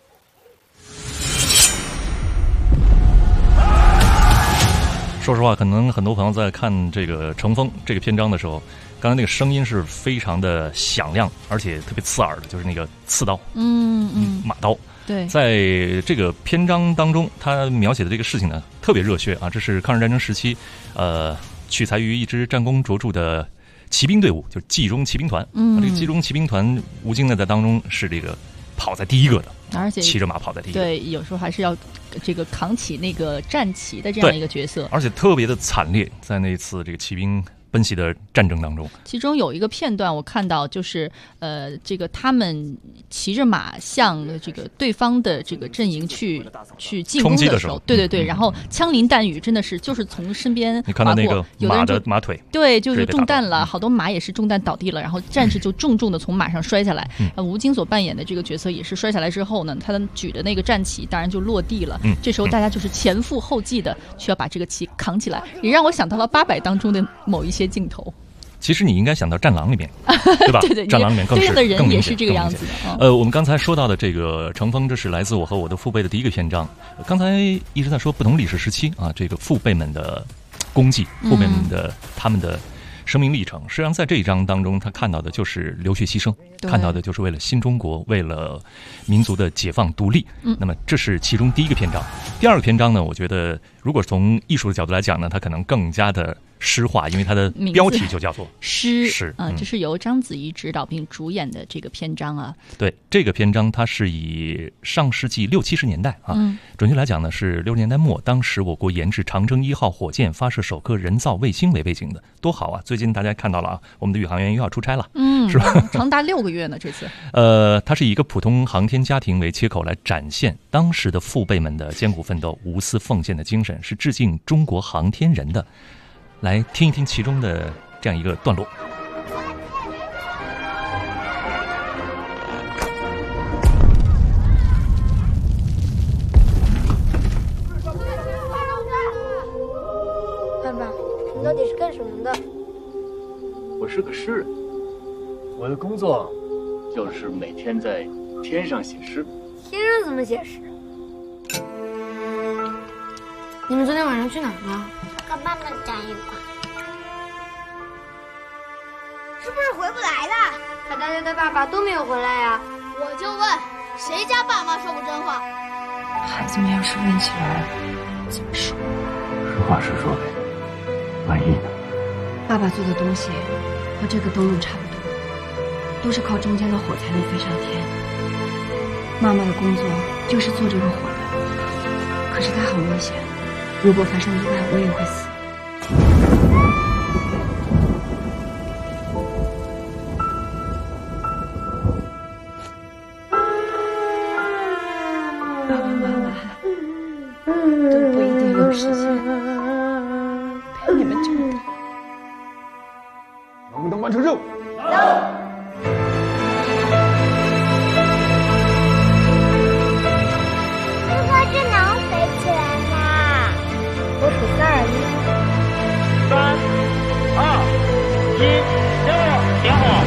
说实话，可能很多朋友在看这个《乘风》这个篇章的时候，刚才那个声音是非常的响亮，而且特别刺耳的，就是那个刺刀，马刀。 对， 在这个篇章当中，他描写的这个事情呢，特别热血啊！这是抗日战争时期，取材于一支战功卓著的骑兵队伍，就是冀中骑兵团。这个冀中骑兵团，吴京呢在当中是这个跑在第一个的， 而且骑着马跑在第一个。 对，有时候还是要这个扛起那个战旗的这样一个角色， 而且特别的惨烈，在那次这个骑兵奔袭的战争当中， 其中有一个片段我看到，就是这个他们骑着马向这个对方的这个阵营去进攻的时候，对，然后枪林弹雨，真的是就是从身边你看到那个马的马腿， 对，就是中弹了，好多马也是中弹倒地了，然后战士就重重的从马上摔下来。吴京所扮演的这个角色也是摔下来之后呢，他举的那个战旗当然就落地了。这时候大家就是前赴后继的需要把这个旗扛起来，也让我想到了800当中的某一些镜头。 其实你应该想到《战狼》里面，对吧？ 对， 战狼里面更是的人也是这个样子的。我们刚才说到的这个《乘风》，这是来自我和我的父辈的第一个篇章。刚才一直在说不同历史时期啊，这个父辈们的功绩，父辈们的他们的生命历程。实际上，在这一章当中，他看到的就是流血牺牲，看到的就是为了新中国，为了民族的解放独立。那么这是其中第一个篇章。第二个篇章呢，我觉得如果从艺术的角度来讲呢，它可能更加的诗化，因为它的标题就叫做诗啊，这是由章子怡执导并主演的这个篇章啊。 对，这个篇章它是以上世纪60、70年代啊，准确来讲呢是60年代末，当时我国研制长征1号火箭发射首颗人造卫星为背景的，多好啊！最近大家看到了啊，我们的宇航员又要出差了，是吧？ 长达6个月呢，这次。 它是以一个普通航天家庭为切口来展现当时的父辈们的艰苦奋斗、无私奉献的精神，是致敬中国航天人的。来听一听其中的这样一个段落。 爸爸，你到底是干什么的？ 我是个诗人，我的工作就是每天在天上写诗。 天上怎么写诗？你们昨天晚上去哪儿了？跟爸爸讲一块。是不是回不来了？可大家的爸爸都没有回来呀。我就问，谁家爸妈说过真话？ 孩子们要是问起来，怎么说？ 实话实说呗，万一呢？ 爸爸做的东西和这个登陆差不多，都是靠中间的火才能飞上天。妈妈的工作就是做这个火的，可是它很危险。如果发生意外，我也会死。爸爸妈妈都不一定有时间陪你们长大。 完成任务。 这能飞起来吗？我数3、2、1，加油，点火！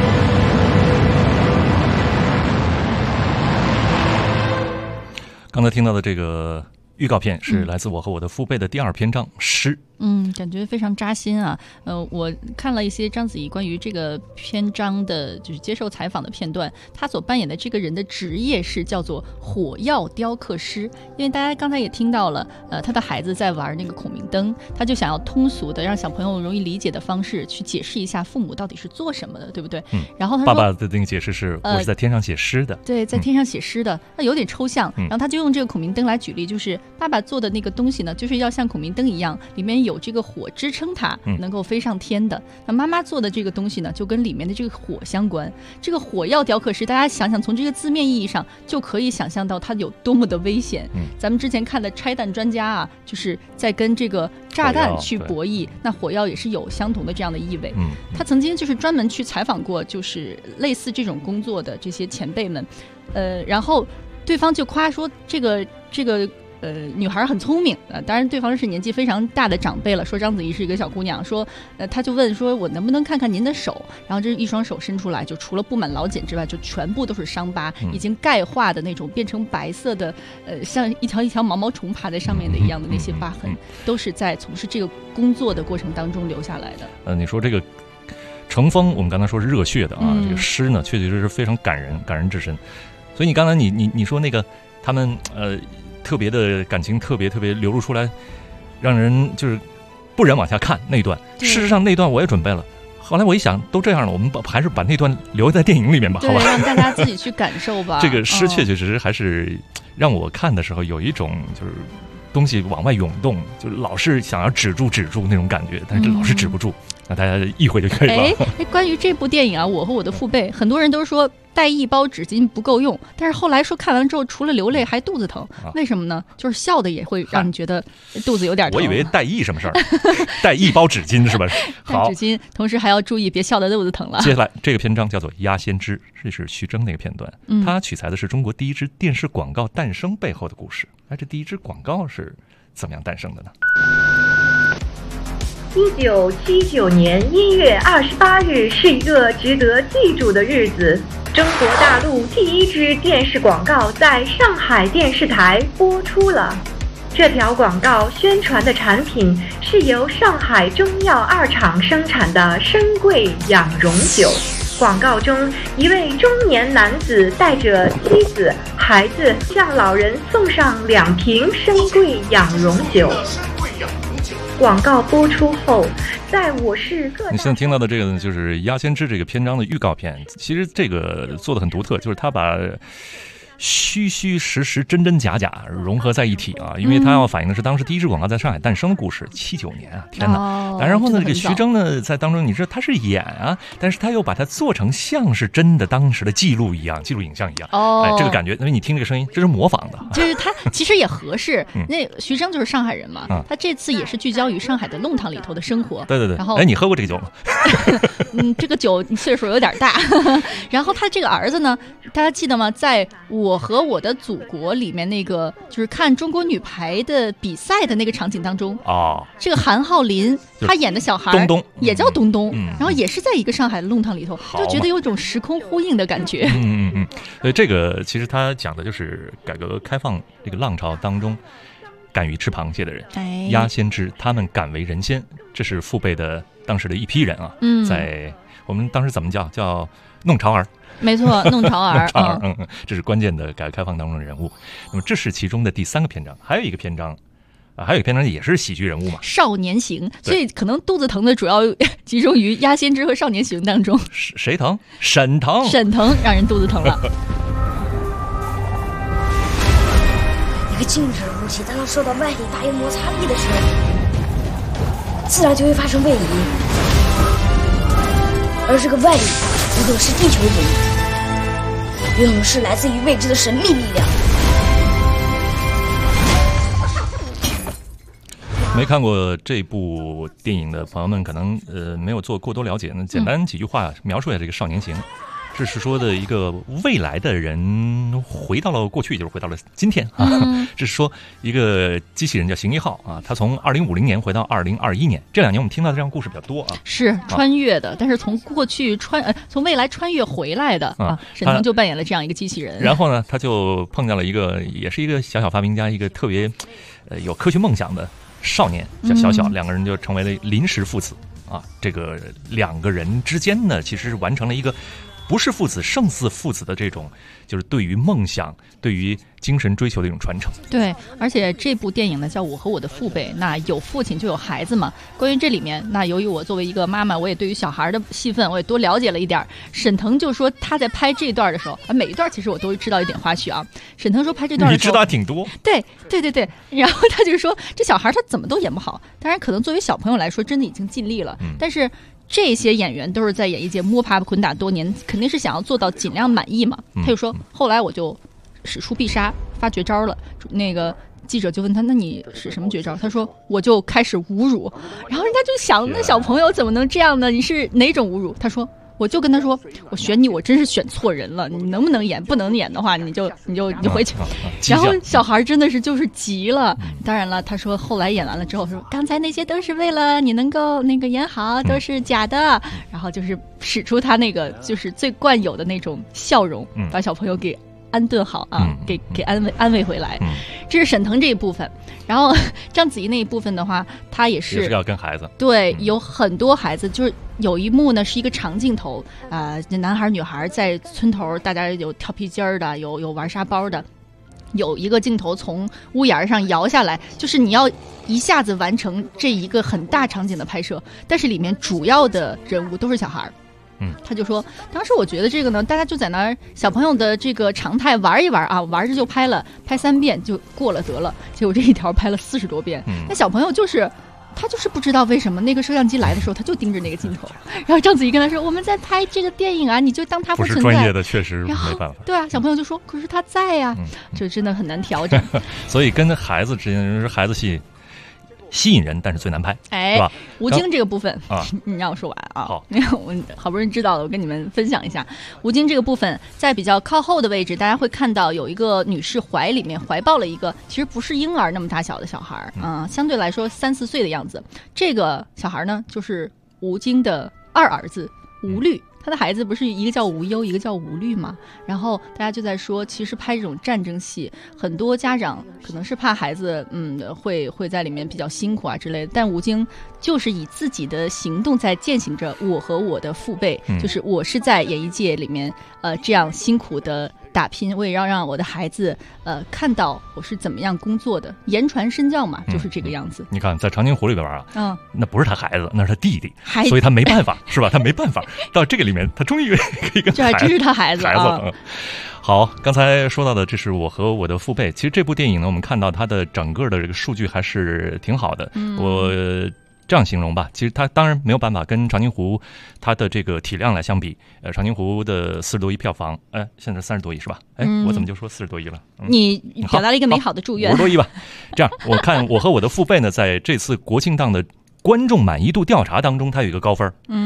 刚才听到的这个预告片是来自我和我的父辈的第2篇章诗。 感觉非常扎心啊。我看了一些章子怡关于这个篇章的，就是接受采访的片段，她所扮演的这个人的职业是叫做火药雕刻师。因为大家刚才也听到了，她的孩子在玩那个孔明灯，她就想要通俗的让小朋友容易理解的方式去解释一下父母到底是做什么的，对不对？然后她说爸爸的那个解释是，我是在天上写诗的。 对，在天上写诗的，那有点抽象。然后他就用这个孔明灯来举例，就是爸爸做的那个东西呢，就是要像孔明灯一样，里面有这个火支撑它能够飞上天的。那妈妈做的这个东西呢，就跟里面的这个火相关。这个火药雕刻师，大家想想，从这个字面意义上就可以想象到它有多么的危险。咱们之前看的拆弹专家啊，就是在跟这个炸弹去博弈，那火药也是有相同的这样的意味。他曾经就是专门去采访过，就是类似这种工作的这些前辈们，然后对方就夸说这个女孩很聪明，当然对方是年纪非常大的长辈了，说章子怡是一个小姑娘，说他就问说我能不能看看您的手，然后这一双手伸出来，就除了布满老茧之外，就全部都是伤疤，已经钙化的那种，变成白色的，像一条一条毛毛虫爬在上面的一样的那些疤痕，都是在从事这个工作的过程当中留下来的。 你说这个乘风，我们刚才说是热血的啊，这个诗呢，确确实实非常感人至深。所以你刚才你说那个他们特别的感情特别流露出来，让人就是不忍往下看那段。事实上那段我也准备了，后来我一想都这样了，我们还是把那段留在电影里面吧，好吧？ 让大家自己去感受吧。 这个诗确确实实还是让我看的时候有一种就是东西往外涌动，就是老是想要止住那种感觉，但是老是止不住。那大家意会就可以了。 关于这部电影啊，我和我的父辈，很多人都说带一包纸巾不够用，但是后来说看完之后除了流泪还肚子疼，为什么呢？就是笑的也会让你觉得肚子有点疼。 我以为带一什么事儿，带一包纸巾是吧？好， 带纸巾，同时还要注意别笑的肚子疼了。 接下来这个篇章叫做《鸭先知》，这是徐峥那个片段，它取材的是中国第一支电视广告诞生背后的故事。这第一支广告是怎么样诞生的呢 ？1979年1月28日是一个值得记住的日子。中国大陆第一支电视广告在上海电视台播出了。这条广告宣传的产品是由上海中药2厂生产的深桂养荣酒。广告中，一位中年男子带着妻子、孩子向老人送上2瓶深桂养荣酒。广告播出后，在我市各你现在听到的这个呢，就是《鸭先知》这个篇章的预告片。其实这个做的很独特，就是他把虚实真假融合在一起啊，因为他要反映的是当时第一支广告在上海诞生的故事。79年啊，天哪！然后呢，这个徐峥呢，在当中你说他是演啊，但是他又把它做成像是真的当时的记录影像一样。这个感觉，因为你听这个声音，这是模仿的。 就是他其实也合适。那徐峥就是上海人嘛，他这次也是聚焦于上海的弄堂里头的生活。 对。 然后， 你喝过这个酒吗？ 这个酒岁数有点大。然后他这个儿子呢，大家记得吗？在我和我的祖国里面那个就是看中国女排的比赛的那个场景当中，这个韩浩林他演的小孩东东也叫东东，然后也是在一个上海的弄堂里头，就觉得有种时空呼应的感觉。 所以这个其实他讲的就是改革开放这个浪潮当中敢于吃螃蟹的人，鸭先知他们敢为人先，这是父辈的当时的一批人啊。在我们当时怎么叫弄潮儿。 没错，弄潮儿， 这是关键的改革开放当中的人物。那么这是其中的第3个篇章，还有一个篇章也是喜剧人物嘛， 少年行。所以可能肚子疼的主要集中于鸭先知和少年行当中。 谁疼？沈腾让人肚子疼了。 一个静止的物体，当它受到外力大于摩擦力的时候，自然就会发生位移，而这个外力有可能是地球引力，有可能是来自于未知的神秘力量。 没看过这部电影的朋友们，可能没有做过多了解。那简单几句话描述一下这个少年行。这是说的一个未来的人回到了过去，就是回到了今天啊。这是说一个机器人叫行一号啊，他从2050年回到2021年。这2年我们听到的这样故事比较多啊， 是穿越的，但是从过去从未来穿越回来的啊。沈腾就扮演了这样一个机器人。 然后呢，他就碰见了一个也是一个小发明家，一个特别有科学梦想的少年叫小小，两个人就成为了临时父子啊。这个2个人之间呢，其实是完成了一个不是父子胜似父子的这种，就是对于梦想、对于精神追求的一种传承。 对，而且这部电影呢叫《我和我的父辈》，那有父亲就有孩子嘛。关于这里面，那由于我作为一个妈妈，我也对于小孩的戏份我也多了解了一点。沈腾就说他在拍这段的时候，每一段其实我都知道一点花絮啊。沈腾说拍这段的时候， 你知道挺多。 对，然后他就说这小孩他怎么都演不好，当然可能作为小朋友来说真的已经尽力了，但是这些演员都是在演艺界摸爬滚打多年，肯定是想要做到尽量满意嘛。他就说后来我就使出必杀，发绝招了。那个记者就问他，那你使什么绝招？他说我就开始侮辱。然后人家就想，那小朋友怎么能这样呢？你是哪种侮辱？他说我就跟他说，我选你，我真是选错人了。你能不能演？不能演的话，你回去。然后小孩真的是就是急了。当然了，他说后来演完了之后说，刚才那些都是为了你能够那个演好，都是假的。然后就是使出他那个就是最惯有的那种笑容，把小朋友给安顿好啊，给安慰回来。这是沈腾这一部分。然后章子怡那一部分的话，他也是要跟孩子， 对，有很多孩子，就是有一幕呢是一个长镜头这男孩女孩在村头，大家有跳皮筋儿的，有玩沙包的，有一个镜头从屋檐上摇下来，就是你要一下子完成这一个很大场景的拍摄，但是里面主要的人物都是小孩。他就说当时我觉得这个呢，大家就在那儿小朋友的这个常态玩一玩啊，玩着就拍3遍就过了得了，结果这一条拍了40多遍。那小朋友他就是不知道为什么那个摄像机来的时候他就盯着那个镜头，然后章子怡跟他说我们在拍这个电影啊，你就当他不存在。 不是专业的确实没办法。 对啊，小朋友就说可是他在呀，这真的很难调整。 所以跟孩子之间，孩子戏吸引人，但是最难拍，是吧？ 吴京这个部分你让我说完啊。 好， 我好不容易知道了，我跟你们分享一下。吴京这个部分在比较靠后的位置，大家会看到有一个女士里面怀抱了一个其实不是婴儿那么大小的小孩，相对来说3、4岁的样子。这个小孩呢，就是吴京的2儿子吴律。他的孩子不是一个叫吴优，一个叫吴律嘛？然后大家就在说，其实拍这种战争戏，很多家长可能是怕孩子，会在里面比较辛苦啊之类的。但吴京就是以自己的行动在践行着我和我的父辈，就是我是在演艺界里面，这样辛苦的打拼，我也要让我的孩子，看到我是怎么样工作的，言传身教嘛，就是这个样子。 你看，在长津湖里边啊，那不是他孩子，那是他弟弟，所以他没办法，是吧？他没办法到这个里面，他终于可以跟这还真是他孩子。 好，刚才说到的，这是我和我的父辈。其实这部电影呢，我们看到它的整个的这个数据还是挺好的。我这样形容吧，其实它当然没有办法跟长津湖它的这个体量来相比。长津湖的40多亿票房，现在30多亿是吧？我怎么就说40多亿了？ 你表达了一个美好的祝愿。 50多亿吧。这样，我看我和我的父辈呢，在这次国庆档的观众满意度调查当中，它有一个高分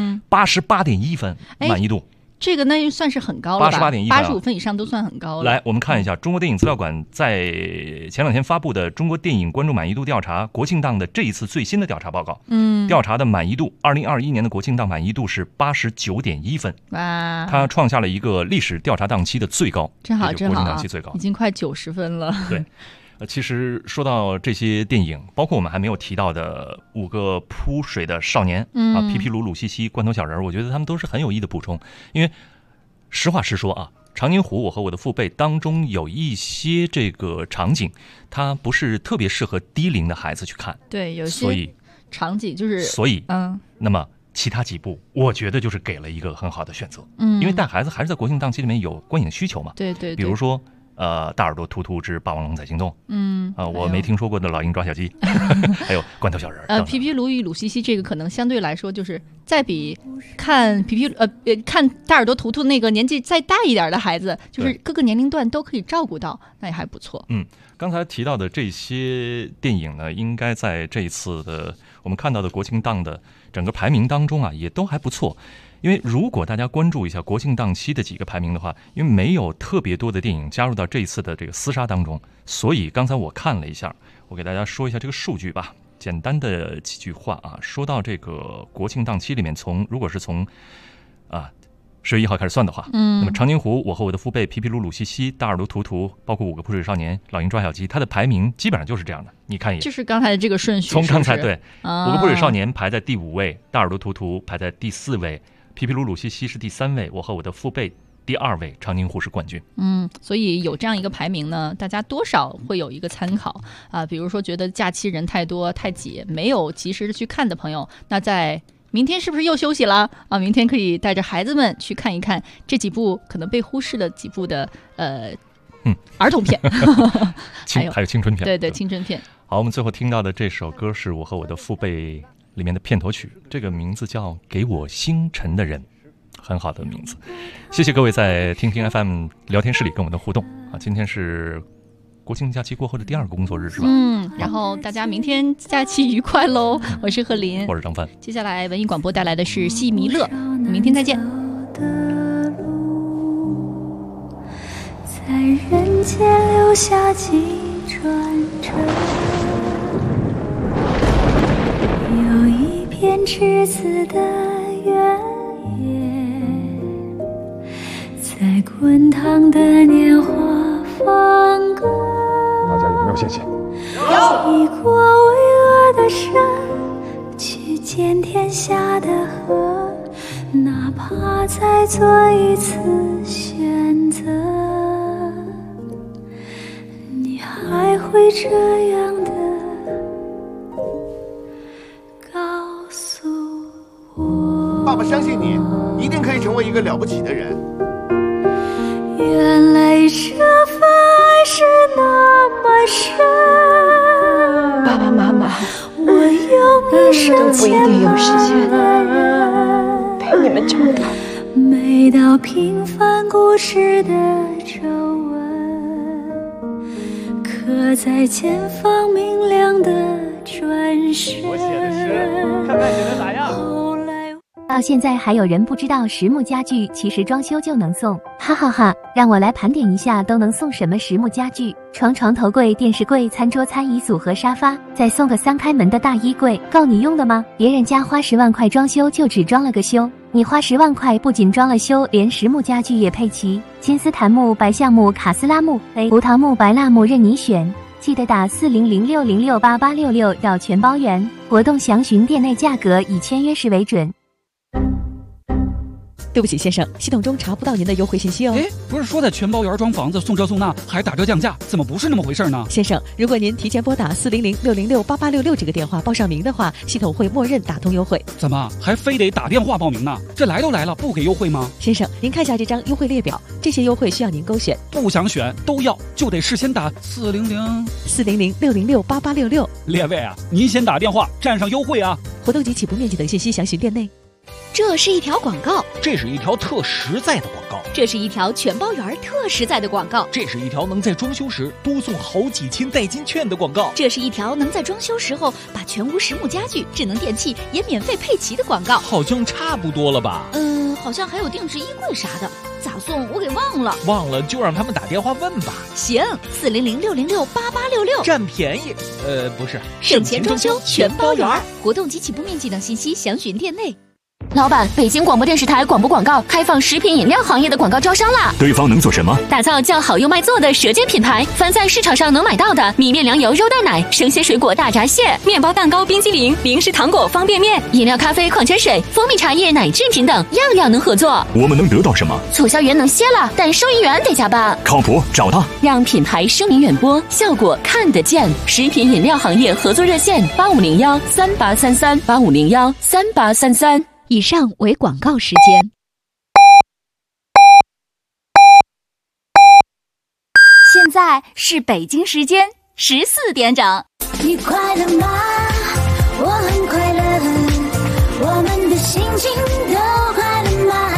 ，88.1分满意度。 这个那算是很高了吧 ，88.1分 ，85分以上都算很高了。 来，我们看一下中国电影资料馆在前2天发布的中国电影观众满意度调查国庆档的这一次最新的调查报告。调查的满意度，2021年的国庆档满意度是89.1分， 哇， 它创下了一个历史调查档期的最高， 真好，真好， 国庆档期最高， 已经快90分了。 对。其实说到这些电影，包括我们还没有提到的5个扑水的少年皮皮鲁鲁西西、罐头小人，我觉得他们都是很有益的补充。因为实话实说啊，长津湖我和我的父辈当中有一些这个场景，它不是特别适合低龄的孩子去看。 对，有些场景就是那么其他几部我觉得就是给了一个很好的选择。因为带孩子还是在国庆档期里面有观影需求嘛。 对对， 比如说大耳朵突突之霸王龙在行动，我没听说过的老鹰抓小鸡，还有罐头小人， 皮皮鲁与鲁西西这个可能相对来说就是再比看看大耳朵图图那个年纪再大一点的孩子，就是各个年龄段都可以照顾到，那也还不错。 刚才提到的这些电影呢，应该在这一次的我们看到的国庆档的整个排名当中啊，也都还不错。因为如果大家关注一下国庆档期的几个排名的话，因为没有特别多的电影加入到这一次的这个厮杀当中，所以刚才我看了一下，我给大家说一下这个数据吧。简单的几句话啊，说到这个国庆档期里面，如果是从10月1号开始算的话，那么长津湖、我和我的父辈、皮皮鲁鲁西西、大耳朵图图，包括5个泼水少年、老鹰抓小鸡，它的排名基本上就是这样的。你看一眼， 就是刚才的这个顺序。 从刚才对，5个泼水少年排在第5位，大耳朵图图排在第4位，皮皮鲁鲁西西是第3位，我和我的父辈第2位，长津湖是冠军。 所以有这样一个排名呢，大家多少会有一个参考啊。比如说觉得假期人太多太挤，没有及时的去看的朋友，那在明天是不是又休息了啊？明天可以带着孩子们去看一看这几部可能被忽视的几部的儿童片， 还有青春片。 对，青春片。 好，我们最后听到的这首歌是我和我的父辈里面的片头曲，这个名字叫《给我星辰的人》，很好的名字。谢谢各位在听听 FM 聊天室里跟我们的互动啊！今天是国庆假期过后的第2个工作日是吧？ 然后大家明天假期愉快喽！我是贺林， 我是张帆。 接下来文艺广播带来的是戏弥勒，明天再见。 在人间留下几转折，有一片赤子的原野，在滚烫的年华放歌。 大家有没有信心？ 一过巍峨的山，去见天下的河，哪怕再做一次选择，你还会这样的告诉我。 爸爸相信你，一定可以成为一个了不起的人。 原来这份爱是那么深， 爸爸妈妈， 我用一生不一定有时间陪你们长大。 每道平凡故事的皱纹，刻在前方明亮的转身。 我写的诗，看看写的咋样？ 到现在还有人不知道实木家具其实装修就能送，哈哈哈！让我来盘点一下都能送什么实木家具：床、头柜、电视柜、餐桌、餐椅组合、沙发，再送个3开门的大衣柜，够你用的吗？别人家花10万块装修就只装了个修，你花10万块不仅装了修，连实木家具也配齐，金丝檀木、白橡木、卡斯拉木、胡桃木、白蜡木任你选。记得打4006068866绕全包圆，活动详询店内价格，以签约时为准。 对不起，先生，系统中查不到您的优惠信息哦。 不是说在全包圆装房子送这送那还打折降价，怎么不是那么回事呢？ 先生，如果您提前拨打4006068866这个电话报上名的话，系统会默认打通优惠。 怎么还非得打电话报名呢？这来都来了，不给优惠吗？ 先生，您看一下这张优惠列表，这些优惠需要您勾选。 不想选都要，就得事先打 4006068866。 列位啊，您先打电话占上优惠啊！ 活动及起步面积等信息详询店内。 这是一条广告， 这是一条特实在的广告， 这是一条全包圆特实在的广告， 这是一条能在装修时多送好几千代金券的广告， 这是一条能在装修时候把全屋实木家具、智能电器也免费配齐的广告。 好像差不多了吧？ 好像还有定制衣柜啥的，咋送我给忘了。 忘了就让他们打电话问吧。 行，4006068866， 占便宜。不是， 省钱装修全包圆，活动及起步面积等信息详询店内。 老板，北京广播电视台广播广告开放食品饮料行业的广告招商啦！ 对方能做什么？ 打造叫好又卖座的舌尖品牌，凡在市场上能买到的米面粮油肉蛋奶、生鲜水果大闸蟹、面包蛋糕、冰激凌、零食糖果、方便面、饮料咖啡、矿泉水、蜂蜜茶叶、奶制品等，样样能合作。 我们能得到什么？ 促销员能歇了，但收银员得加班。 靠谱，找他， 让品牌声名远播，效果看得见。食品饮料行业合作热线8501383385013833。 以上为广告时间。现在是北京时间14点整。 你快乐吗？我很快乐，我们的心情都快乐吗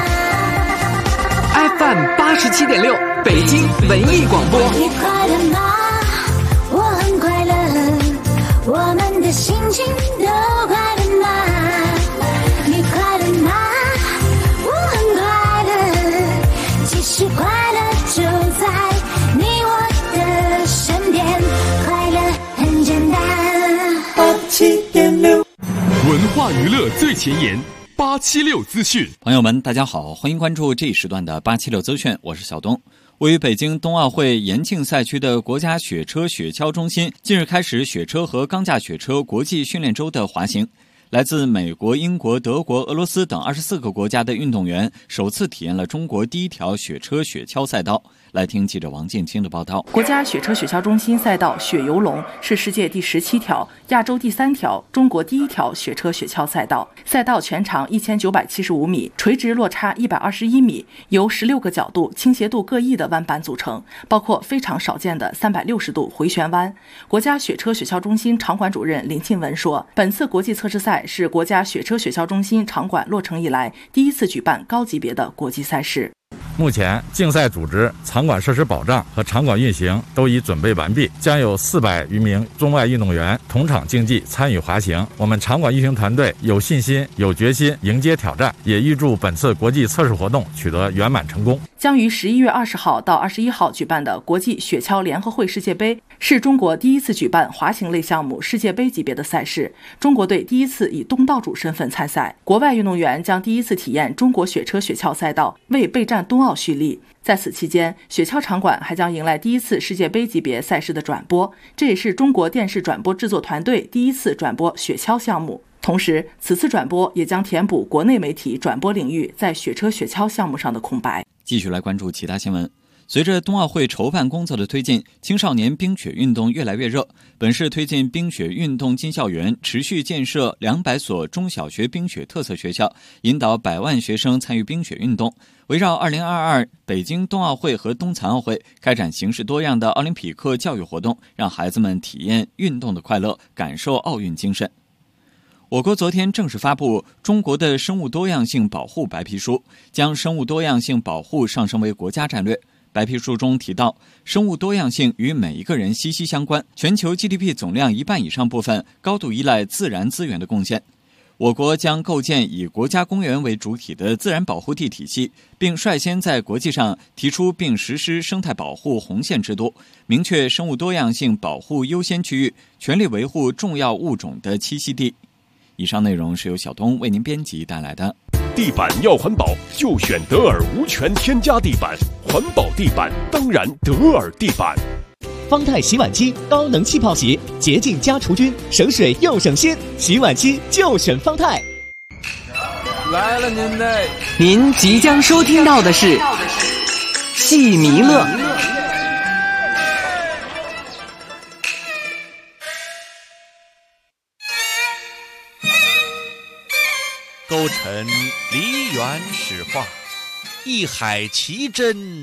？FM 87.6，北京文艺广播。 你快乐吗？我很快乐，我们的心情都快乐吗？你快乐吗？我很快乐，其实快乐就在你我的身边，快乐很简单。87.6， 文化娱乐最前沿，876资讯。 朋友们，大家好，欢迎关注这一时段的876资讯，我是小东。位于北京冬奥会延庆赛区的国家雪车雪橇中心近日开始雪车和钢架雪车国际训练周的滑行。来自美国、英国、德国、俄罗斯等24个国家的运动员首次体验了中国第一条雪车雪橇赛道。来听记者王建清的报道。 国家雪车雪橇中心赛道雪游龙是世界第17条、亚洲第3条、中国第1条雪车雪橇赛道。赛道全长1975米，垂直落差121米，由16个角度、倾斜度各异的弯板组成，包括非常少见的360度回旋弯。国家雪车雪橇中心场馆主任林庆文说，本次国际测试赛是国家雪车雪橇中心场馆落成以来第一次举办高级别的国际赛事。 目前竞赛组织、场馆设施保障和场馆运行都已准备完毕，将有400余名中外运动员同场竞技参与滑行。我们场馆运行团队有信心、有决心迎接挑战，也预祝本次国际测试活动取得圆满成功。 将于11月20号到21号举办的国际雪橇联合会世界杯是中国第一次举办滑行类项目世界杯级别的赛事，中国队第一次以东道主身份参赛，国外运动员将第一次体验中国雪车雪橇赛道，为备战冬奥蓄力。在此期间，雪橇场馆还将迎来第一次世界杯级别赛事的转播，这也是中国电视转播制作团队第一次转播雪橇项目。同时，此次转播也将填补国内媒体转播领域在雪车雪橇项目上的空白。 继续来关注其他新闻。随着冬奥会筹办工作的推进，青少年冰雪运动越来越热。本市推进冰雪运动进校园，持续建设200所中小学冰雪特色学校，引导100万学生参与冰雪运动。围绕2022北京冬奥会和冬残奥会，开展形式多样的奥林匹克教育活动，让孩子们体验运动的快乐，感受奥运精神。我国昨天正式发布中国的生物多样性保护白皮书，将生物多样性保护上升为国家战略。白皮书中提到，生物多样性与每一个人息息相关，全球 GDP 总量1半以上部分高度依赖自然资源的贡献。我国将构建以国家公园为主体的自然保护地体系，并率先在国际上提出并实施生态保护红线制度，明确生物多样性保护优先区域，全力维护重要物种的栖息地。以上内容是由小东为您编辑带来的。 地板要环保，就选德尔无醛添加地板，环保地板当然德尔地板。 方太洗碗机高能气泡洗，洁净加除菌，省水又省心，洗碗机就选方太。 来了您即将收听到的是戏迷乐。 勾陈梨园史话，一海奇珍